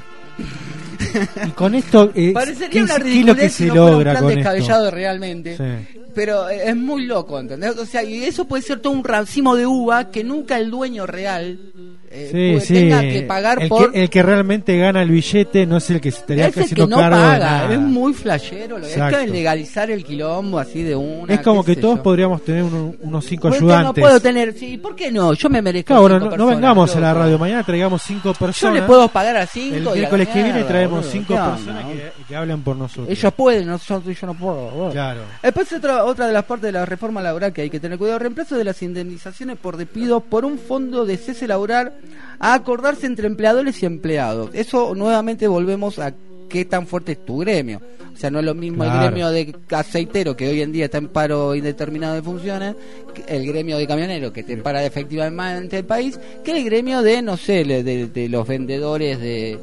Y con esto eh, parecería una ridiculez lo que se si no logra fuera un plan con descabellado esto. Realmente, sí. Pero es muy loco, ¿entendés? O sea, y eso puede ser todo un racimo de uva que nunca el dueño real eh, sí, puede, sí. tenga que pagar el por... Que, el que realmente gana el billete no es el que se estaría es el haciendo que no cargo paga, de nada. Es muy flashero, lo, es Exacto. que legalizar el quilombo así de una... Es como que todos yo. podríamos tener uno, unos cinco Porque ayudantes. no puedo tener, sí, ¿por qué no? Yo me merezco claro, cinco no, personas, no vengamos loco. a la radio, mañana traigamos cinco personas. Yo le puedo pagar a cinco. El y a la miércoles que viene mierda, traemos boludo. cinco ¿Qué personas onda, que, que hablan por nosotros. Ellos pueden, nosotros yo no puedo. Boludo. Claro. Después otra, otra de las partes de la reforma laboral que hay que tener cuidado, reemplazo de las indemnizaciones por despido por un fondo de cese laboral a acordarse entre empleadores y empleados. Eso nuevamente volvemos a qué tan fuerte es tu gremio. O sea, no es lo mismo claro. El gremio de aceitero, que hoy en día está en paro indeterminado de funciones, el gremio de camionero, que te para efectivamente el país, que el gremio de, no sé, de, de los vendedores de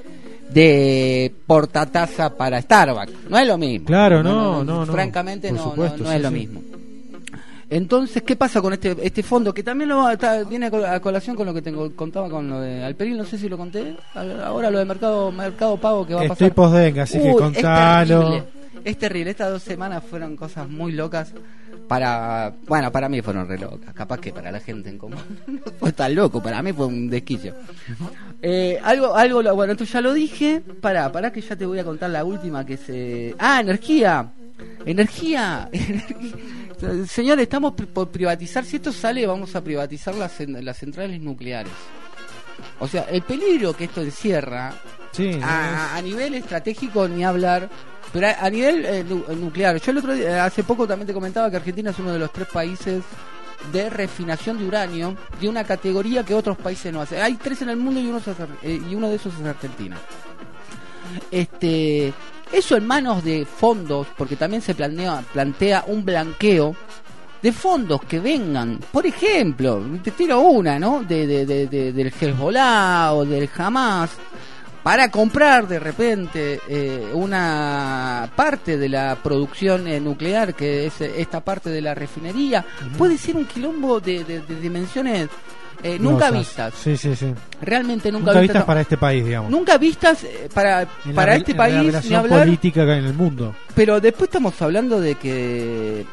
de portataza para Starbucks. No es lo mismo. Claro, no, no, no. no francamente no, no, supuesto, no, no sí, es lo sí. mismo. Entonces, ¿qué pasa con este este fondo? Que también lo, está, viene a colación con lo que tengo, contaba con lo de Alperil, no sé si lo conté. Ahora lo de Mercado Mercado Pago que va a pasar. Estoy posdenga, así Uy, que contalo. Es terrible, es terrible. Estas dos semanas fueron cosas muy locas. Para, bueno, para mí fueron re locas. Capaz que para la gente en común no fue tan loco. Para mí fue un desquicio. Eh, algo, algo, bueno, entonces ya lo dije. Pará, pará que ya te voy a contar la última que se... Ah, energía. Energía. Señores, estamos por privatizar. Si esto sale, vamos a privatizar las, las centrales nucleares. O sea, el peligro que esto encierra, sí, a, a nivel estratégico ni hablar, pero a, a nivel eh, nuclear. Yo el otro día, hace poco también te comentaba que Argentina es uno de los tres países de refinación de uranio de una categoría que otros países no hacen. Hay tres en el mundo y uno, es, eh, y uno de esos es Argentina. Este... Eso en manos de fondos, porque también se plantea, plantea un blanqueo de fondos que vengan, por ejemplo, te tiro una, ¿no? De, de, de, de del Hezbollah o del Hamas, para comprar de repente eh, una parte de la producción eh, nuclear, que es esta parte de la refinería. Uh-huh. Puede ser un quilombo de, de, de dimensiones Eh, nunca vistas. Sí, sí, sí. Realmente nunca, nunca vistas, vistas para este país, digamos. Nunca vistas eh, para, para la, este en país, la relación ni hablar, política en el mundo. Pero después estamos hablando de que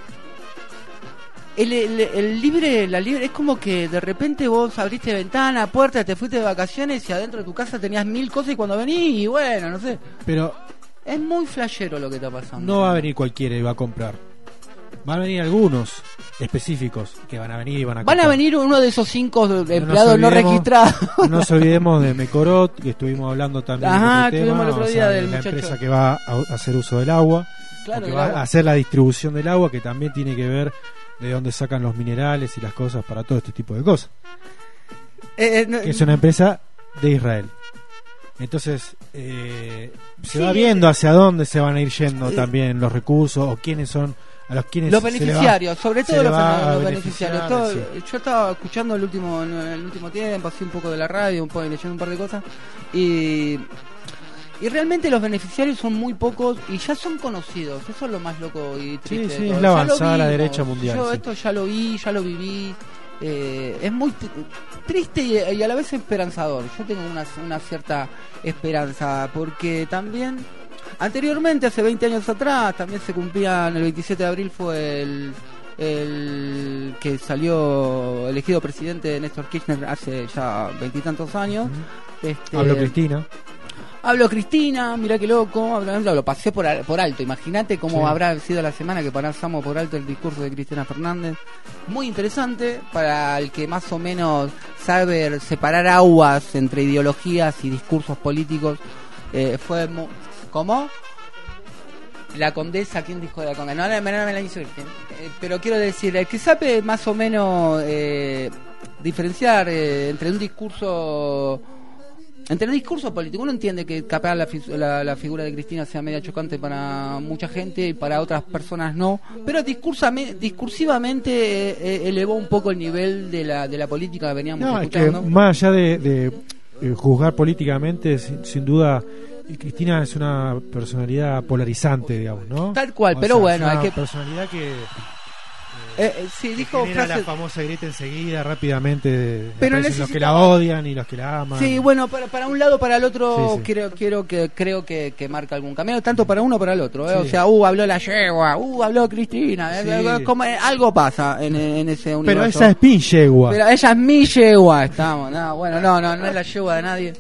el, el, el libre, la libre, es como que de repente vos abriste ventana, puerta, te fuiste de vacaciones y adentro de tu casa tenías mil cosas y cuando venís, y bueno, no sé. Pero es muy flashero lo que está pasando. No va a venir cualquiera y va a comprar. Van a venir algunos específicos que van a venir y van a comprar. Van a venir uno de esos cinco empleados no, no registrados. No nos olvidemos de Mecorot, que estuvimos hablando también. Ajá, de estuvimos tema, el otro o día sea, del la muchacho. empresa que va a hacer uso del agua, Claro, que va agua. a hacer la distribución del agua, que también tiene que ver de dónde sacan los minerales y las cosas para todo este tipo de cosas. Eh, eh, no, que es una empresa de Israel. Entonces eh, se Sí, va viendo hacia dónde se van a ir yendo también los recursos o quiénes son a los quienes los se le va- beneficiarios, sobre se todo le los, va a los beneficiar, beneficiarios. Todo- sí. Yo estaba escuchando el último en el último tiempo, así un poco de la radio, un poco leyendo un par de cosas y y realmente los beneficiarios son muy pocos y ya son conocidos. Eso es lo más loco y triste. Sí, sí, de todo. es la Ya lo avanzada de la vimos. derecha mundial, Yo sí. esto ya lo vi, ya lo viví. Eh, es muy tr- triste y, y a la vez esperanzador. Yo tengo una, una cierta esperanza porque también anteriormente, hace veinte años atrás, también se cumplían, el veintisiete de abril fue el, el que salió elegido presidente Néstor Kirchner hace ya veintitantos años. Este, Habló Cristina. Habló Cristina, mirá qué loco, hablo, lo pasé por, al- por alto. Imagínate cómo Sí. habrá sido la semana que pasamos por alto el discurso de Cristina Fernández. Muy interesante para el que más o menos sabe separar aguas entre ideologías y discursos políticos. Eh, fue mu- ¿Cómo? La condesa, ¿quién dijo de la condesa? No, no, no, no me la hizo. Eh, pero quiero decir, el que sabe más o menos eh, diferenciar eh, entre un discurso... Entre el discurso político, uno entiende que capaz la, fi- la, la figura de Cristina sea media chocante para mucha gente y para otras personas no, pero discursame, discursivamente eh, eh, elevó un poco el nivel de la, de la política que veníamos No, es que escuchando. más allá de, de, eh, juzgar políticamente, sin, sin duda, eh, Cristina es una personalidad polarizante, digamos, ¿no? Tal cual, O pero sea, bueno, es hay una que... personalidad que Eh, eh, sí, dijo genera frases... la famosa grita enseguida, rápidamente. Pero Aparecen los necesita- que la odian y los que la aman. Sí, bueno, para, para un lado para el otro Sí, sí. creo quiero que creo que, que marca algún camino, tanto para uno para el otro, ¿eh? Sí. O sea, uh, habló la yegua, uh, habló Cristina, eh, Sí. eh, como, eh, algo pasa en, en ese universo. Pero esa es Pinchegua. Pero ella es mi yegua, estamos, no, bueno, no, no, no es la yegua de nadie,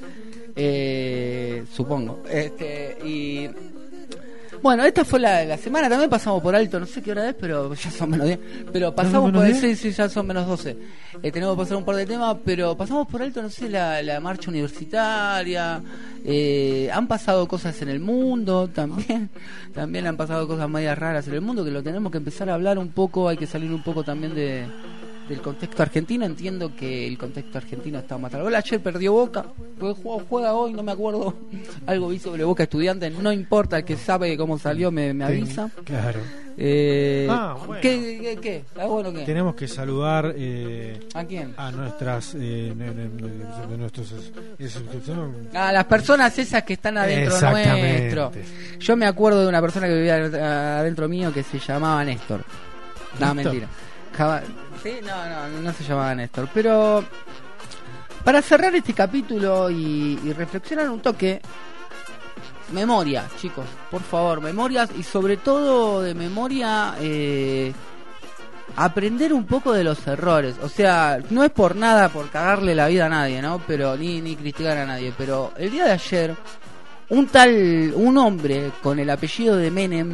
eh, supongo. Este, y bueno, esta fue la, la semana, también pasamos por alto, no sé qué hora es, pero ya son menos diez, pero pasamos menos por el diez? sí, sí, ya son menos doce. Eh, tenemos que pasar un par de temas, pero pasamos por alto, no sé, la, la marcha universitaria, eh, han pasado cosas en el mundo también, también han pasado cosas medias raras en el mundo que lo tenemos que empezar a hablar un poco, hay que salir un poco también de del contexto argentino. Entiendo que el contexto argentino está más al gol. Ayer perdió Boca, juega, juega hoy, no me acuerdo. Algo vi sobre Boca Estudiantes, no importa, el que sabe cómo salió me, me avisa. Claro. Eh, Ah, bueno. ¿Qué? ¿Qué? qué? ¿Ah, bueno, qué? Tenemos que saludar eh, ¿A quién? a nuestras eh, ne- ne- ne- de nuestros es- A las personas esas que están adentro Exactamente. nuestro. Yo me acuerdo de una persona que vivía adentro mío que se llamaba Néstor. No, ¿Néstor? mentira. Java- Sí, no, no, no se llamaba Néstor. Pero para cerrar este capítulo y, y reflexionar un toque, memoria, chicos, por favor, memorias y sobre todo de memoria, eh, aprender un poco de los errores. O sea, no es por nada, por cagarle la vida a nadie, ¿no? Pero ni, ni criticar a nadie. Pero el día de ayer, un tal, un hombre con el apellido de Menem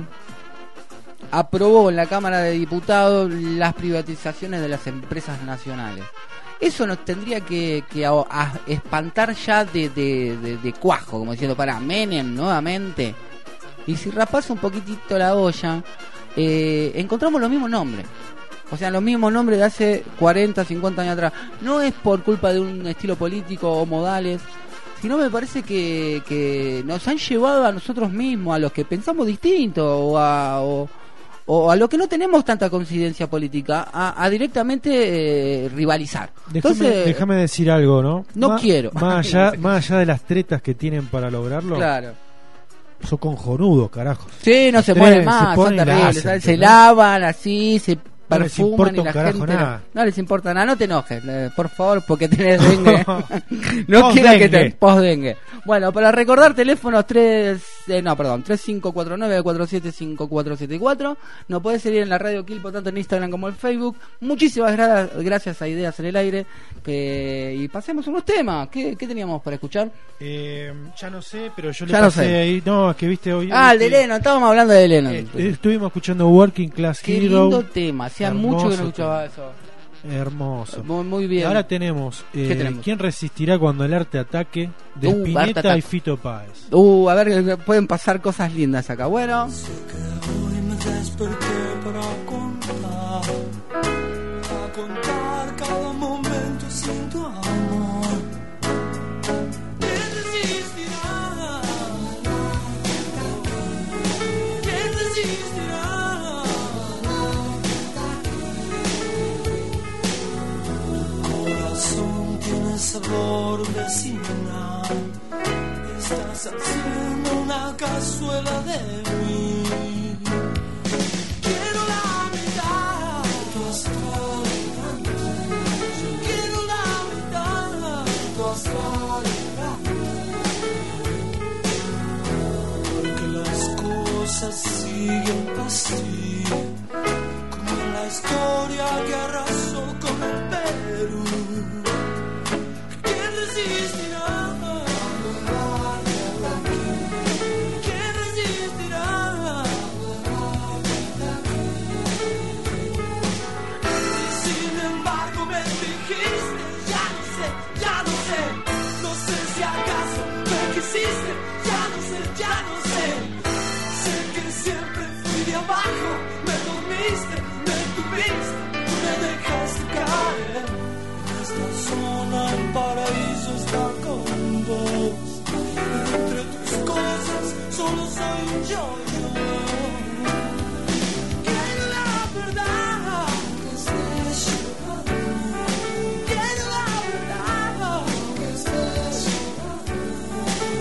aprobó en la Cámara de Diputados las privatizaciones de las empresas nacionales. Eso nos tendría que, que a, a espantar ya de, de, de, de cuajo, como diciendo, para Menem nuevamente. Y si rapas un poquitito la olla, eh, encontramos los mismos nombres. O sea, los mismos nombres de hace cuarenta, cincuenta años atrás. No es por culpa de un estilo político o modales, sino me parece que, que nos han llevado a nosotros mismos, a los que pensamos distinto o a... O, o a lo que no tenemos tanta coincidencia política, a, a directamente eh, rivalizar. Déjame, Entonces, déjame decir algo, ¿no? No Má- quiero. Más allá, más allá de las tretas que tienen para lograrlo, claro. son conjonudos, carajo. Sí, no se Atreven, ponen más, se ponen son y la terribles, hacen, ¿sabes? Se ¿entendés? lavan así, se No les perfuman importa y un la carajo gente nada. no les importa nada. No te enojes, eh, por favor, porque tenés dengue. no Post quiero que te dengue. post dengue. Bueno, para recordar teléfonos tres eh, no, perdón, tres cinco cuatro nueve cuatro siete cinco cuatro siete cuatro. Nos podés seguir en la Radio Quilpo tanto en Instagram como en Facebook. Muchísimas gra- gracias a Ideas en el Aire. Que, y pasemos unos temas. ¿Qué, qué teníamos para escuchar? Eh, ya no sé, pero yo le Ya no pasé sé. ahí. No, es que viste hoy. Ah, el de este, Lennon, estábamos hablando de Lennon. eh, estuvimos escuchando Working Class Qué Hero. lindo tema, hacía mucho que no Hermoso escuchaba tema. eso. Hermoso. Muy, muy bien. Y ahora tenemos, eh, ¿Qué tenemos? ¿Quién resistirá cuando el arte ataque? De Uh, arte Spinetta ataque. y Fito Páez. Uh, a ver, pueden pasar cosas lindas acá. Bueno, Hoy me desperté para contar, a contar cada momento sin tu amor. sabor vecinal. Estás haciendo una cazuela de mí. Quiero la mitad de tu astral. Yo quiero la mitad de tu astral. Porque las cosas siguen así, como en la historia que arrasó con el Perú. ¿Quién resistirá? ¿Quién resistirá? Y sin embargo me dijiste, ya no sé, ya no sé, no sé si acaso me quisiste, ya no sé, ya no sé. Sé que siempre fui de abajo, me dormiste, me tuviste, me dejaste caer. En esta zona el paraíso está con vos. Entre tus cosas solo soy un yo-yo. Quiero la verdad, que estés llorando. Quiero la verdad, que estés llorando.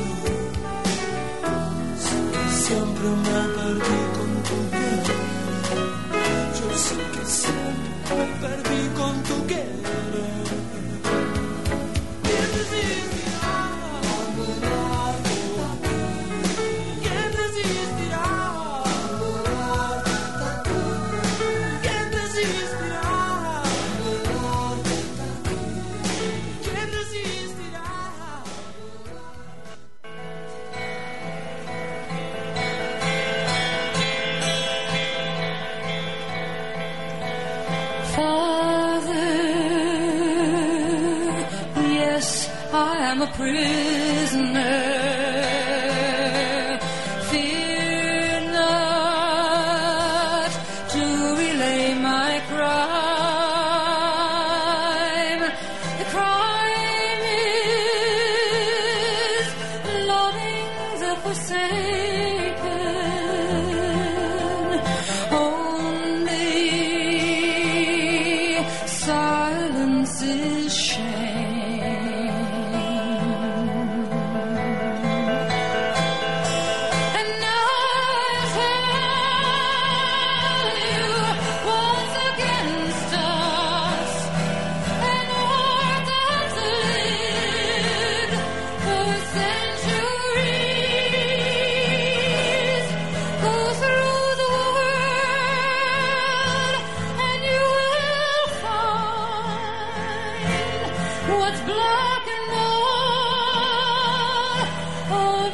Sé que siempre me perdí con tu querer. Yo sé que siempre me perdí con tu querer. ¿Quién resistirá? ¿Quién resistirá? ¿Quién resistirá? ¿Quién resistirá? Father, yes, I am a prisoner. Fear not to relay my crime. The crime is loving the forsaken. Only silence is shame. And now I tell you what's against us. An war that's lived for centuries. Go through the world and you will find what's black and white of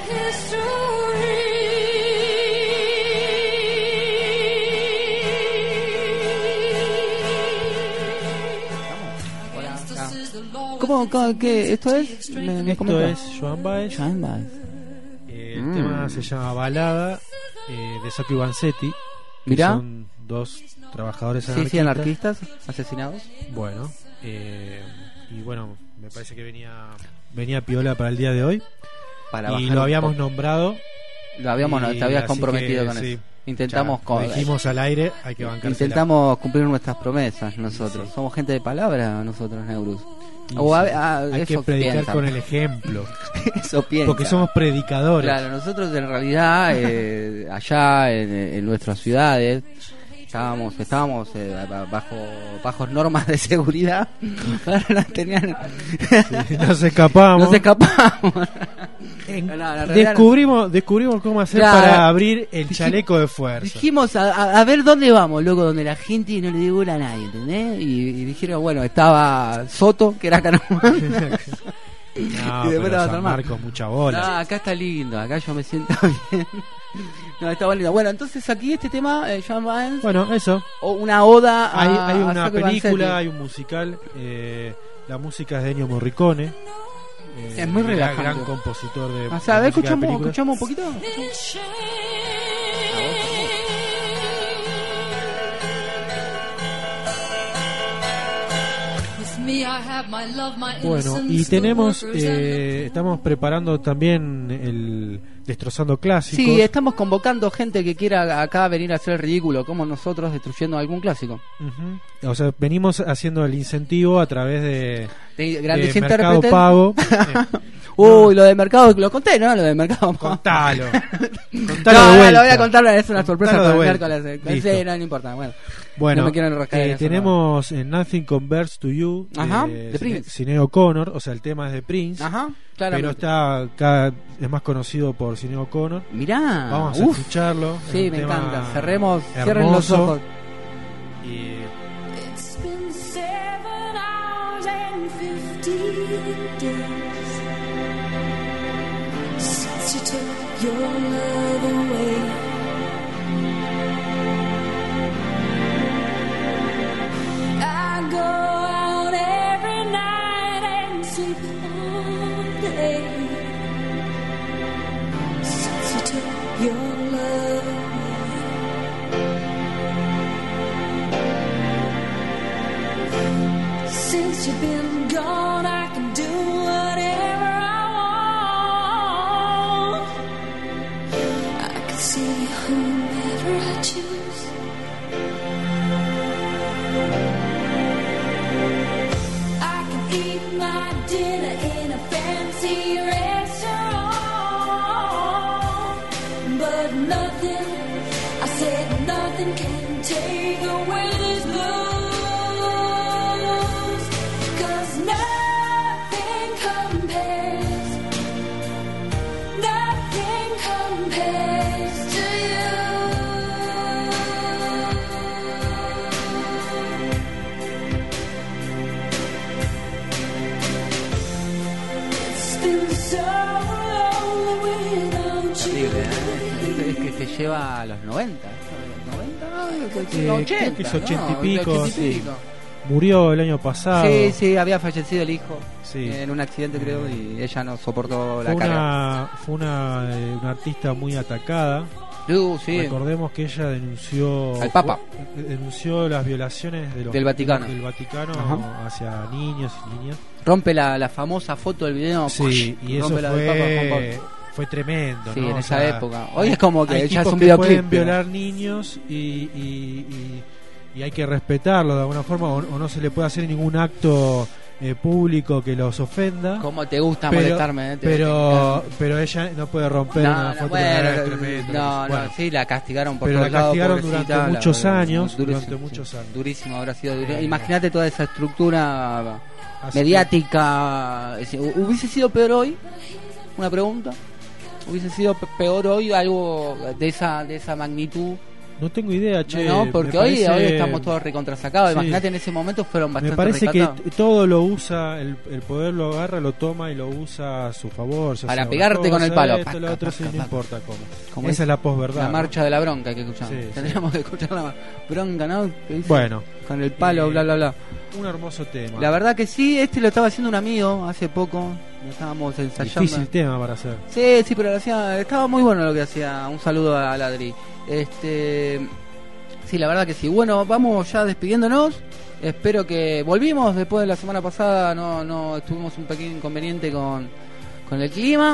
¿Cómo, cómo qué, esto es? Me, me Esto comentó. es Joan Baez. Joan Baez. Eh, el Mm. tema se llama Balada, eh, de Sacco y Vanzetti, que Mirá. son dos trabajadores Sí, anarquistas. sí, anarquistas asesinados. Bueno, eh, y bueno, me parece que venía venía piola para el día de hoy. Para y bajar lo un habíamos poco. nombrado. Lo habíamos, y te habías así comprometido que, con sí, eso. Intentamos ya, con- lo dijimos al aire, hay que bancarse. Intentamos cumplir nuestras promesas nosotros. Sí. Somos gente de palabra nosotros, Neurus. Y O a- sí, a- hay que eso predicar piensan. con el ejemplo. Eso piensa. Porque somos predicadores. Claro, nosotros en realidad eh, allá en, en nuestras ciudades estábamos estábamos eh, ba- bajo bajos normas de seguridad. Ahora las tenían. Sí, nos escapamos. Nos escapamos. En- No, no, en realidad descubrimos descubrimos cómo hacer Claro. para abrir el Dijim- chaleco de fuerza. Dijimos a, a- a ver dónde vamos, loco, donde la gente no le dio bola a nadie, ¿entendés? Y, y dijeron, bueno, estaba Soto, que era acá nomás. No, Y después pero estaba San San Marcos, mucha bola. No, acá está lindo, acá yo me siento bien. No, está lindo. Bueno, entonces aquí este tema, eh, Joan Baez, Bueno, eso. o una oda a, Hay, hay a una Sacco y película, Vanzetti. hay un musical. Eh, la música es de Ennio Morricone. Eh, Es muy gran- relajante. Gran compositor de. O sea, a de ver, música de escuchamos, películas. escuchamos un poquito. Bueno, y tenemos, eh, estamos preparando también el destrozando clásicos. Sí, estamos convocando gente que quiera acá venir a hacer el ridículo, como nosotros destruyendo algún clásico. Uh-huh. O sea, venimos haciendo el incentivo a través de, de grandes de Mercado intérpretes. Pago. eh, Uy, no. Lo de Mercado, lo conté, ¿no? Lo de Mercado Pago. Contalo. Contalo no, no, lo voy a contar, es una sorpresa para el miércoles. Sí, no, no importa, bueno. Bueno, no me quiero enroscar eh, en eso, tenemos en Nothing Compares to You Ajá, de, de Prince. Sinéad O'Connor, o sea, el tema es de Prince. Ajá, pero está cada, es más conocido por Sinéad O'Connor. Mirá, vamos uf, a escucharlo. Sí, me encanta. Cerremos, cierren los ojos. Y It's been seven hours and fifteen days since you took your love away. I go out every night and sleep all day since you took your love away. Since you've been gone, I can do whatever I want. I can see whomever I choose. I can eat my dinner in a fancy restaurant, but nothing, I said nothing can take away this blues, 'cause nothing compares, nothing compares to you. It's been so lonely without you. Terrible, ¿eh? Es que te lleva a los noventa. ¿noventa? Eh, ochenta, creo que es ochenta ¿no? y pico, ochenta y sí. pico. Murió el año pasado. Sí, sí, había fallecido el hijo Sí. en un accidente, creo, y ella no soportó la Fue carga. una, fue una, eh, una artista muy atacada. Uh, sí. Recordemos que ella denunció Al Papa. denunció las violaciones de los, Del Vaticano. del Vaticano Ajá. hacia niños y niñas. Rompe la, la famosa foto del video. Sí, y eso rompe la del Papa Juan fue, Pablo. fue tremendo. Sí, ¿no? en O esa sea, época. Hoy es como que hay ya es tipos un que videoclip. pueden pero- violar niños y, y, y, y hay que respetarlo de alguna forma, o, o no se le puede hacer ningún acto eh, público que los ofenda. ¿Cómo te gusta pero, molestarme? eh? Te- Pero, pero ella no puede romper No, una no, foto bueno, de una no, tremendo. no, Bueno, no, sí, la castigaron por pero todos la lados, castigaron pobrecita, durante la- muchos años, durísimo, durante sí, muchos años. Durísimo habrá sido. duro. Eh, Imagínate toda esa estructura Así mediática. Es- ¿Hubiese sido peor hoy? Una pregunta. ¿Hubiese sido pe- peor hoy algo de esa de esa magnitud? No tengo idea, che. No, no, porque me hoy, parece- hoy estamos todos recontrasacados. Sí. Imagínate, en ese momento fueron bastante Me parece que recatados. t- todo lo usa, el, el poder lo agarra, lo toma y lo usa a su favor. se Para hace pegarte una con el cosa, palo. Esto, Paca, lo otro, sí, paca, no paca. importa cómo. Como Esa es la posverdad. La ¿no? marcha de la bronca que escuchamos. Sí, sí. Tendríamos que escuchar la bronca, ¿no? Que dice, Bueno. con el palo, Eh, bla, bla, bla. Un hermoso tema. La verdad que sí, este lo estaba haciendo un amigo hace poco. Lo estábamos ensayando. Difícil tema para hacer. Sí, sí, pero lo hacía, estaba muy bueno lo que hacía. Un saludo a Ladri. Este, sí, la verdad que sí. Bueno, vamos ya despidiéndonos. Espero que volvimos después de la semana pasada. No, no tuvimos un pequeño inconveniente con, con el clima.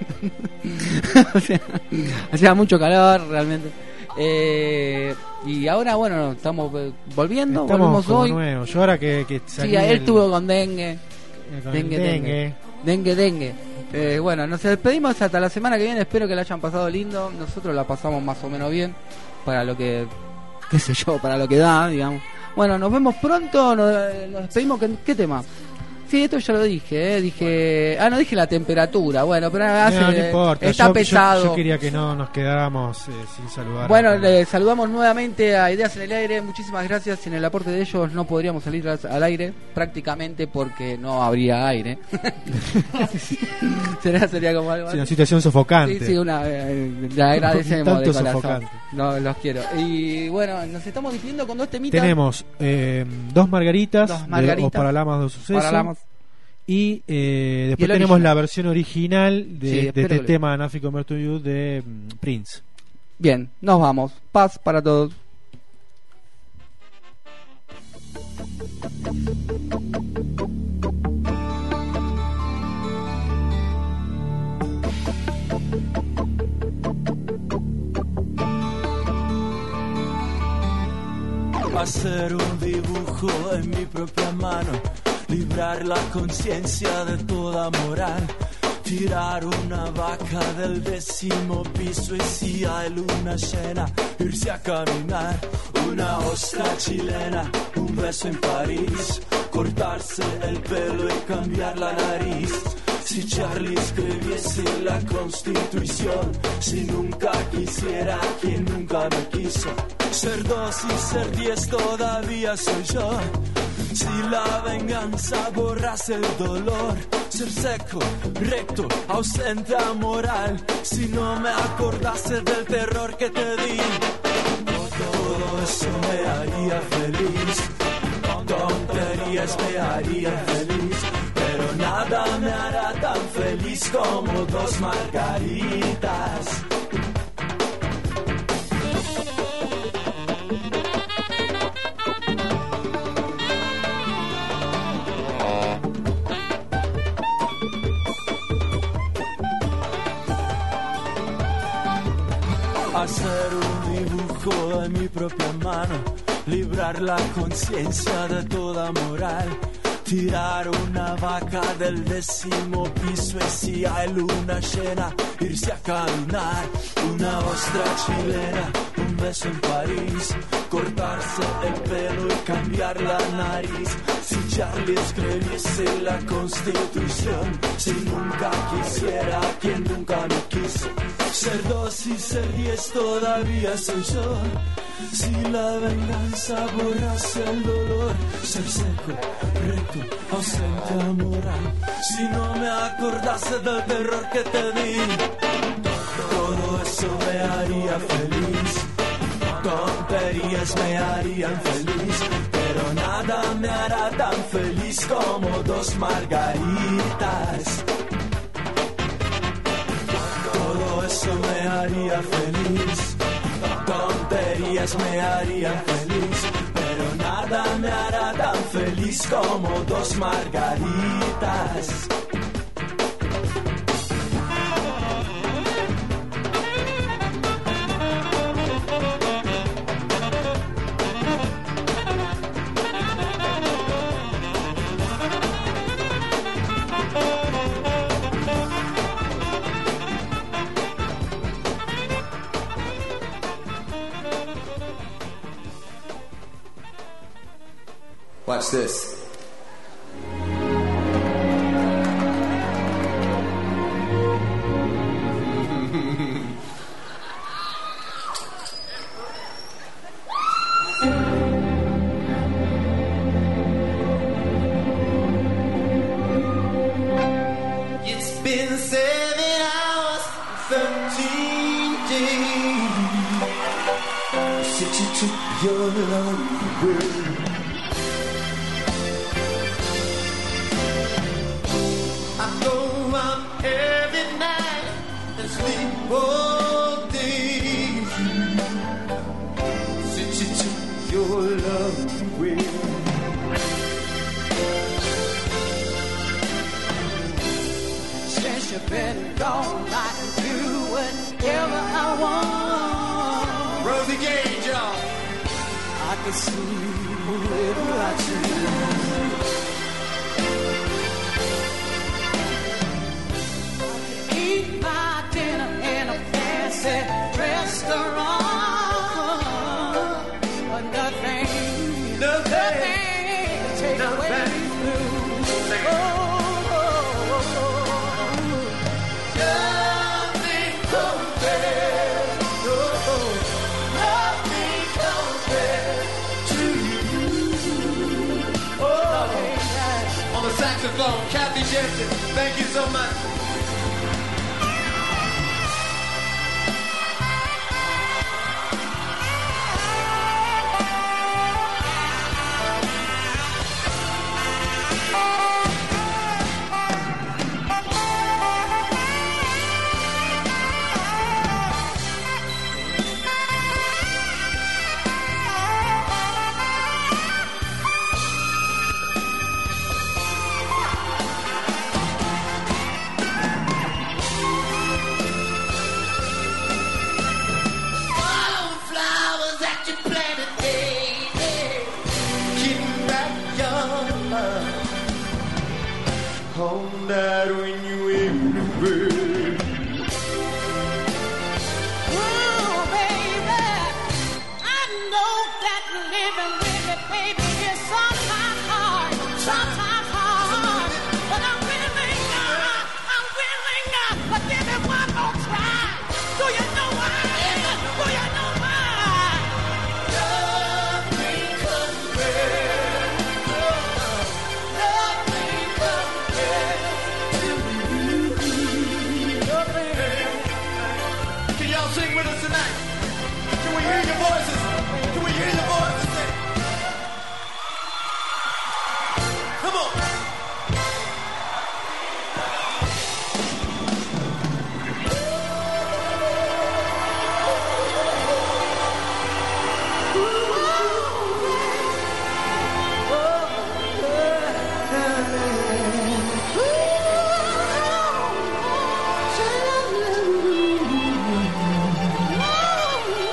O sea, hacía mucho calor realmente. Eh, y ahora, bueno, estamos eh, volviendo. Estamos volvimos como hoy. nuevos. Yo ahora que, que salí Sí, él del- estuvo con dengue. eh, con Dengue, el dengue. Dengue, dengue. Eh, bueno, nos despedimos hasta la semana que viene. Espero que la hayan pasado lindo. Nosotros la pasamos más o menos bien. Para lo que, qué sé yo, para lo que da, digamos. Bueno, nos vemos pronto. Nos, nos despedimos. ¿Qué, qué tema? Sí, esto ya lo dije, ¿eh? Dije. Ah, no dije la temperatura. Bueno, pero hace, No, no importa. está Yo- pesado. Yo, yo quería que no nos quedáramos eh, sin saludar. Bueno, le saludamos nuevamente a Ideas en el Aire. Muchísimas gracias. Sin el aporte de ellos no podríamos salir al, al aire, prácticamente porque no habría aire. sería, sería como algo Sí, una situación sofocante. Sí, sí, una, eh, le agradecemos Un tanto de corazón. sofocante. No, los quiero. Y bueno, nos estamos despidiendo con dos temitas. Tenemos eh, dos margaritas, Dos de- margaritas. o Paralamas de Suceso. Paralamas. Y eh, después el tenemos original. la versión original de, Sí, de espero este que- tema Nothing Compares to You de mm, Prince. Bien, nos vamos. Paz para todos. Hacer un dibujo en mi propia mano, librar la conciencia de toda moral, tirar una vaca del décimo piso y si hay luna llena, irse a caminar, una ostra chilena, un beso en París, cortarse el pelo y cambiar la nariz. Si Charlie escribiese la Constitución, si nunca quisiera quien nunca me quiso, ser dos y ser diez todavía soy yo. Si la venganza borrase el dolor, ser seco, recto, ausente amoral, si no me acordase del terror que te di, todo eso me haría feliz. Tonterías me harían feliz, pero nada me hará tan feliz como dos margaritas. Hacer un dibujo en mi propia mano, librar la conciencia de toda moral, tirar una vaca del décimo piso y si hay luna llena, irse a caminar, una ostra chilena, un beso en París, cortarse el pelo y cambiar la nariz. Si Charlie escribiese la Constitución, si nunca quisiera quien nunca me quiso, ser dos y ser diez todavía soy yo. Si la venganza borrase el dolor, ser seco, recto, ausente amoral, si no me acordase del terror que te di, todo eso me haría feliz. Tonterías me harían feliz, pero nada me hará tan feliz como dos margaritas. Todo eso me haría feliz. Tonterías me harían feliz, pero nada me hará tan feliz como dos margaritas. Watch this. It's been seven hours, thirteen days since you took your love away. I go out every night and sleep all day since you took your love away. Since you've been gone, I can do whatever I want. Rosie Gage, y'all. I can sleep wherever I choose. Eat my dinner in a fancy restaurant, but nothing, nothing, nothing to take nothing. away these blues. Oh, oh, oh, oh. Nothing compares, no, nothing compares to you. Oh, on the saxophone, Kathy Jensen, thank you so much. home that when you in the bed. Oh, baby, I know that living with it, baby, is sometimes hard, sometimes hard. But I'm willing, uh, I'm willing, uh, but give it one more try. Do you know why? Do you know why? Nothing compares. Nothing compares to you. Can y'all sing with us tonight? Can we hear your voices? Can we hear your voices? Sing. Come on.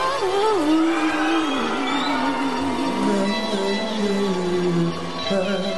Oh,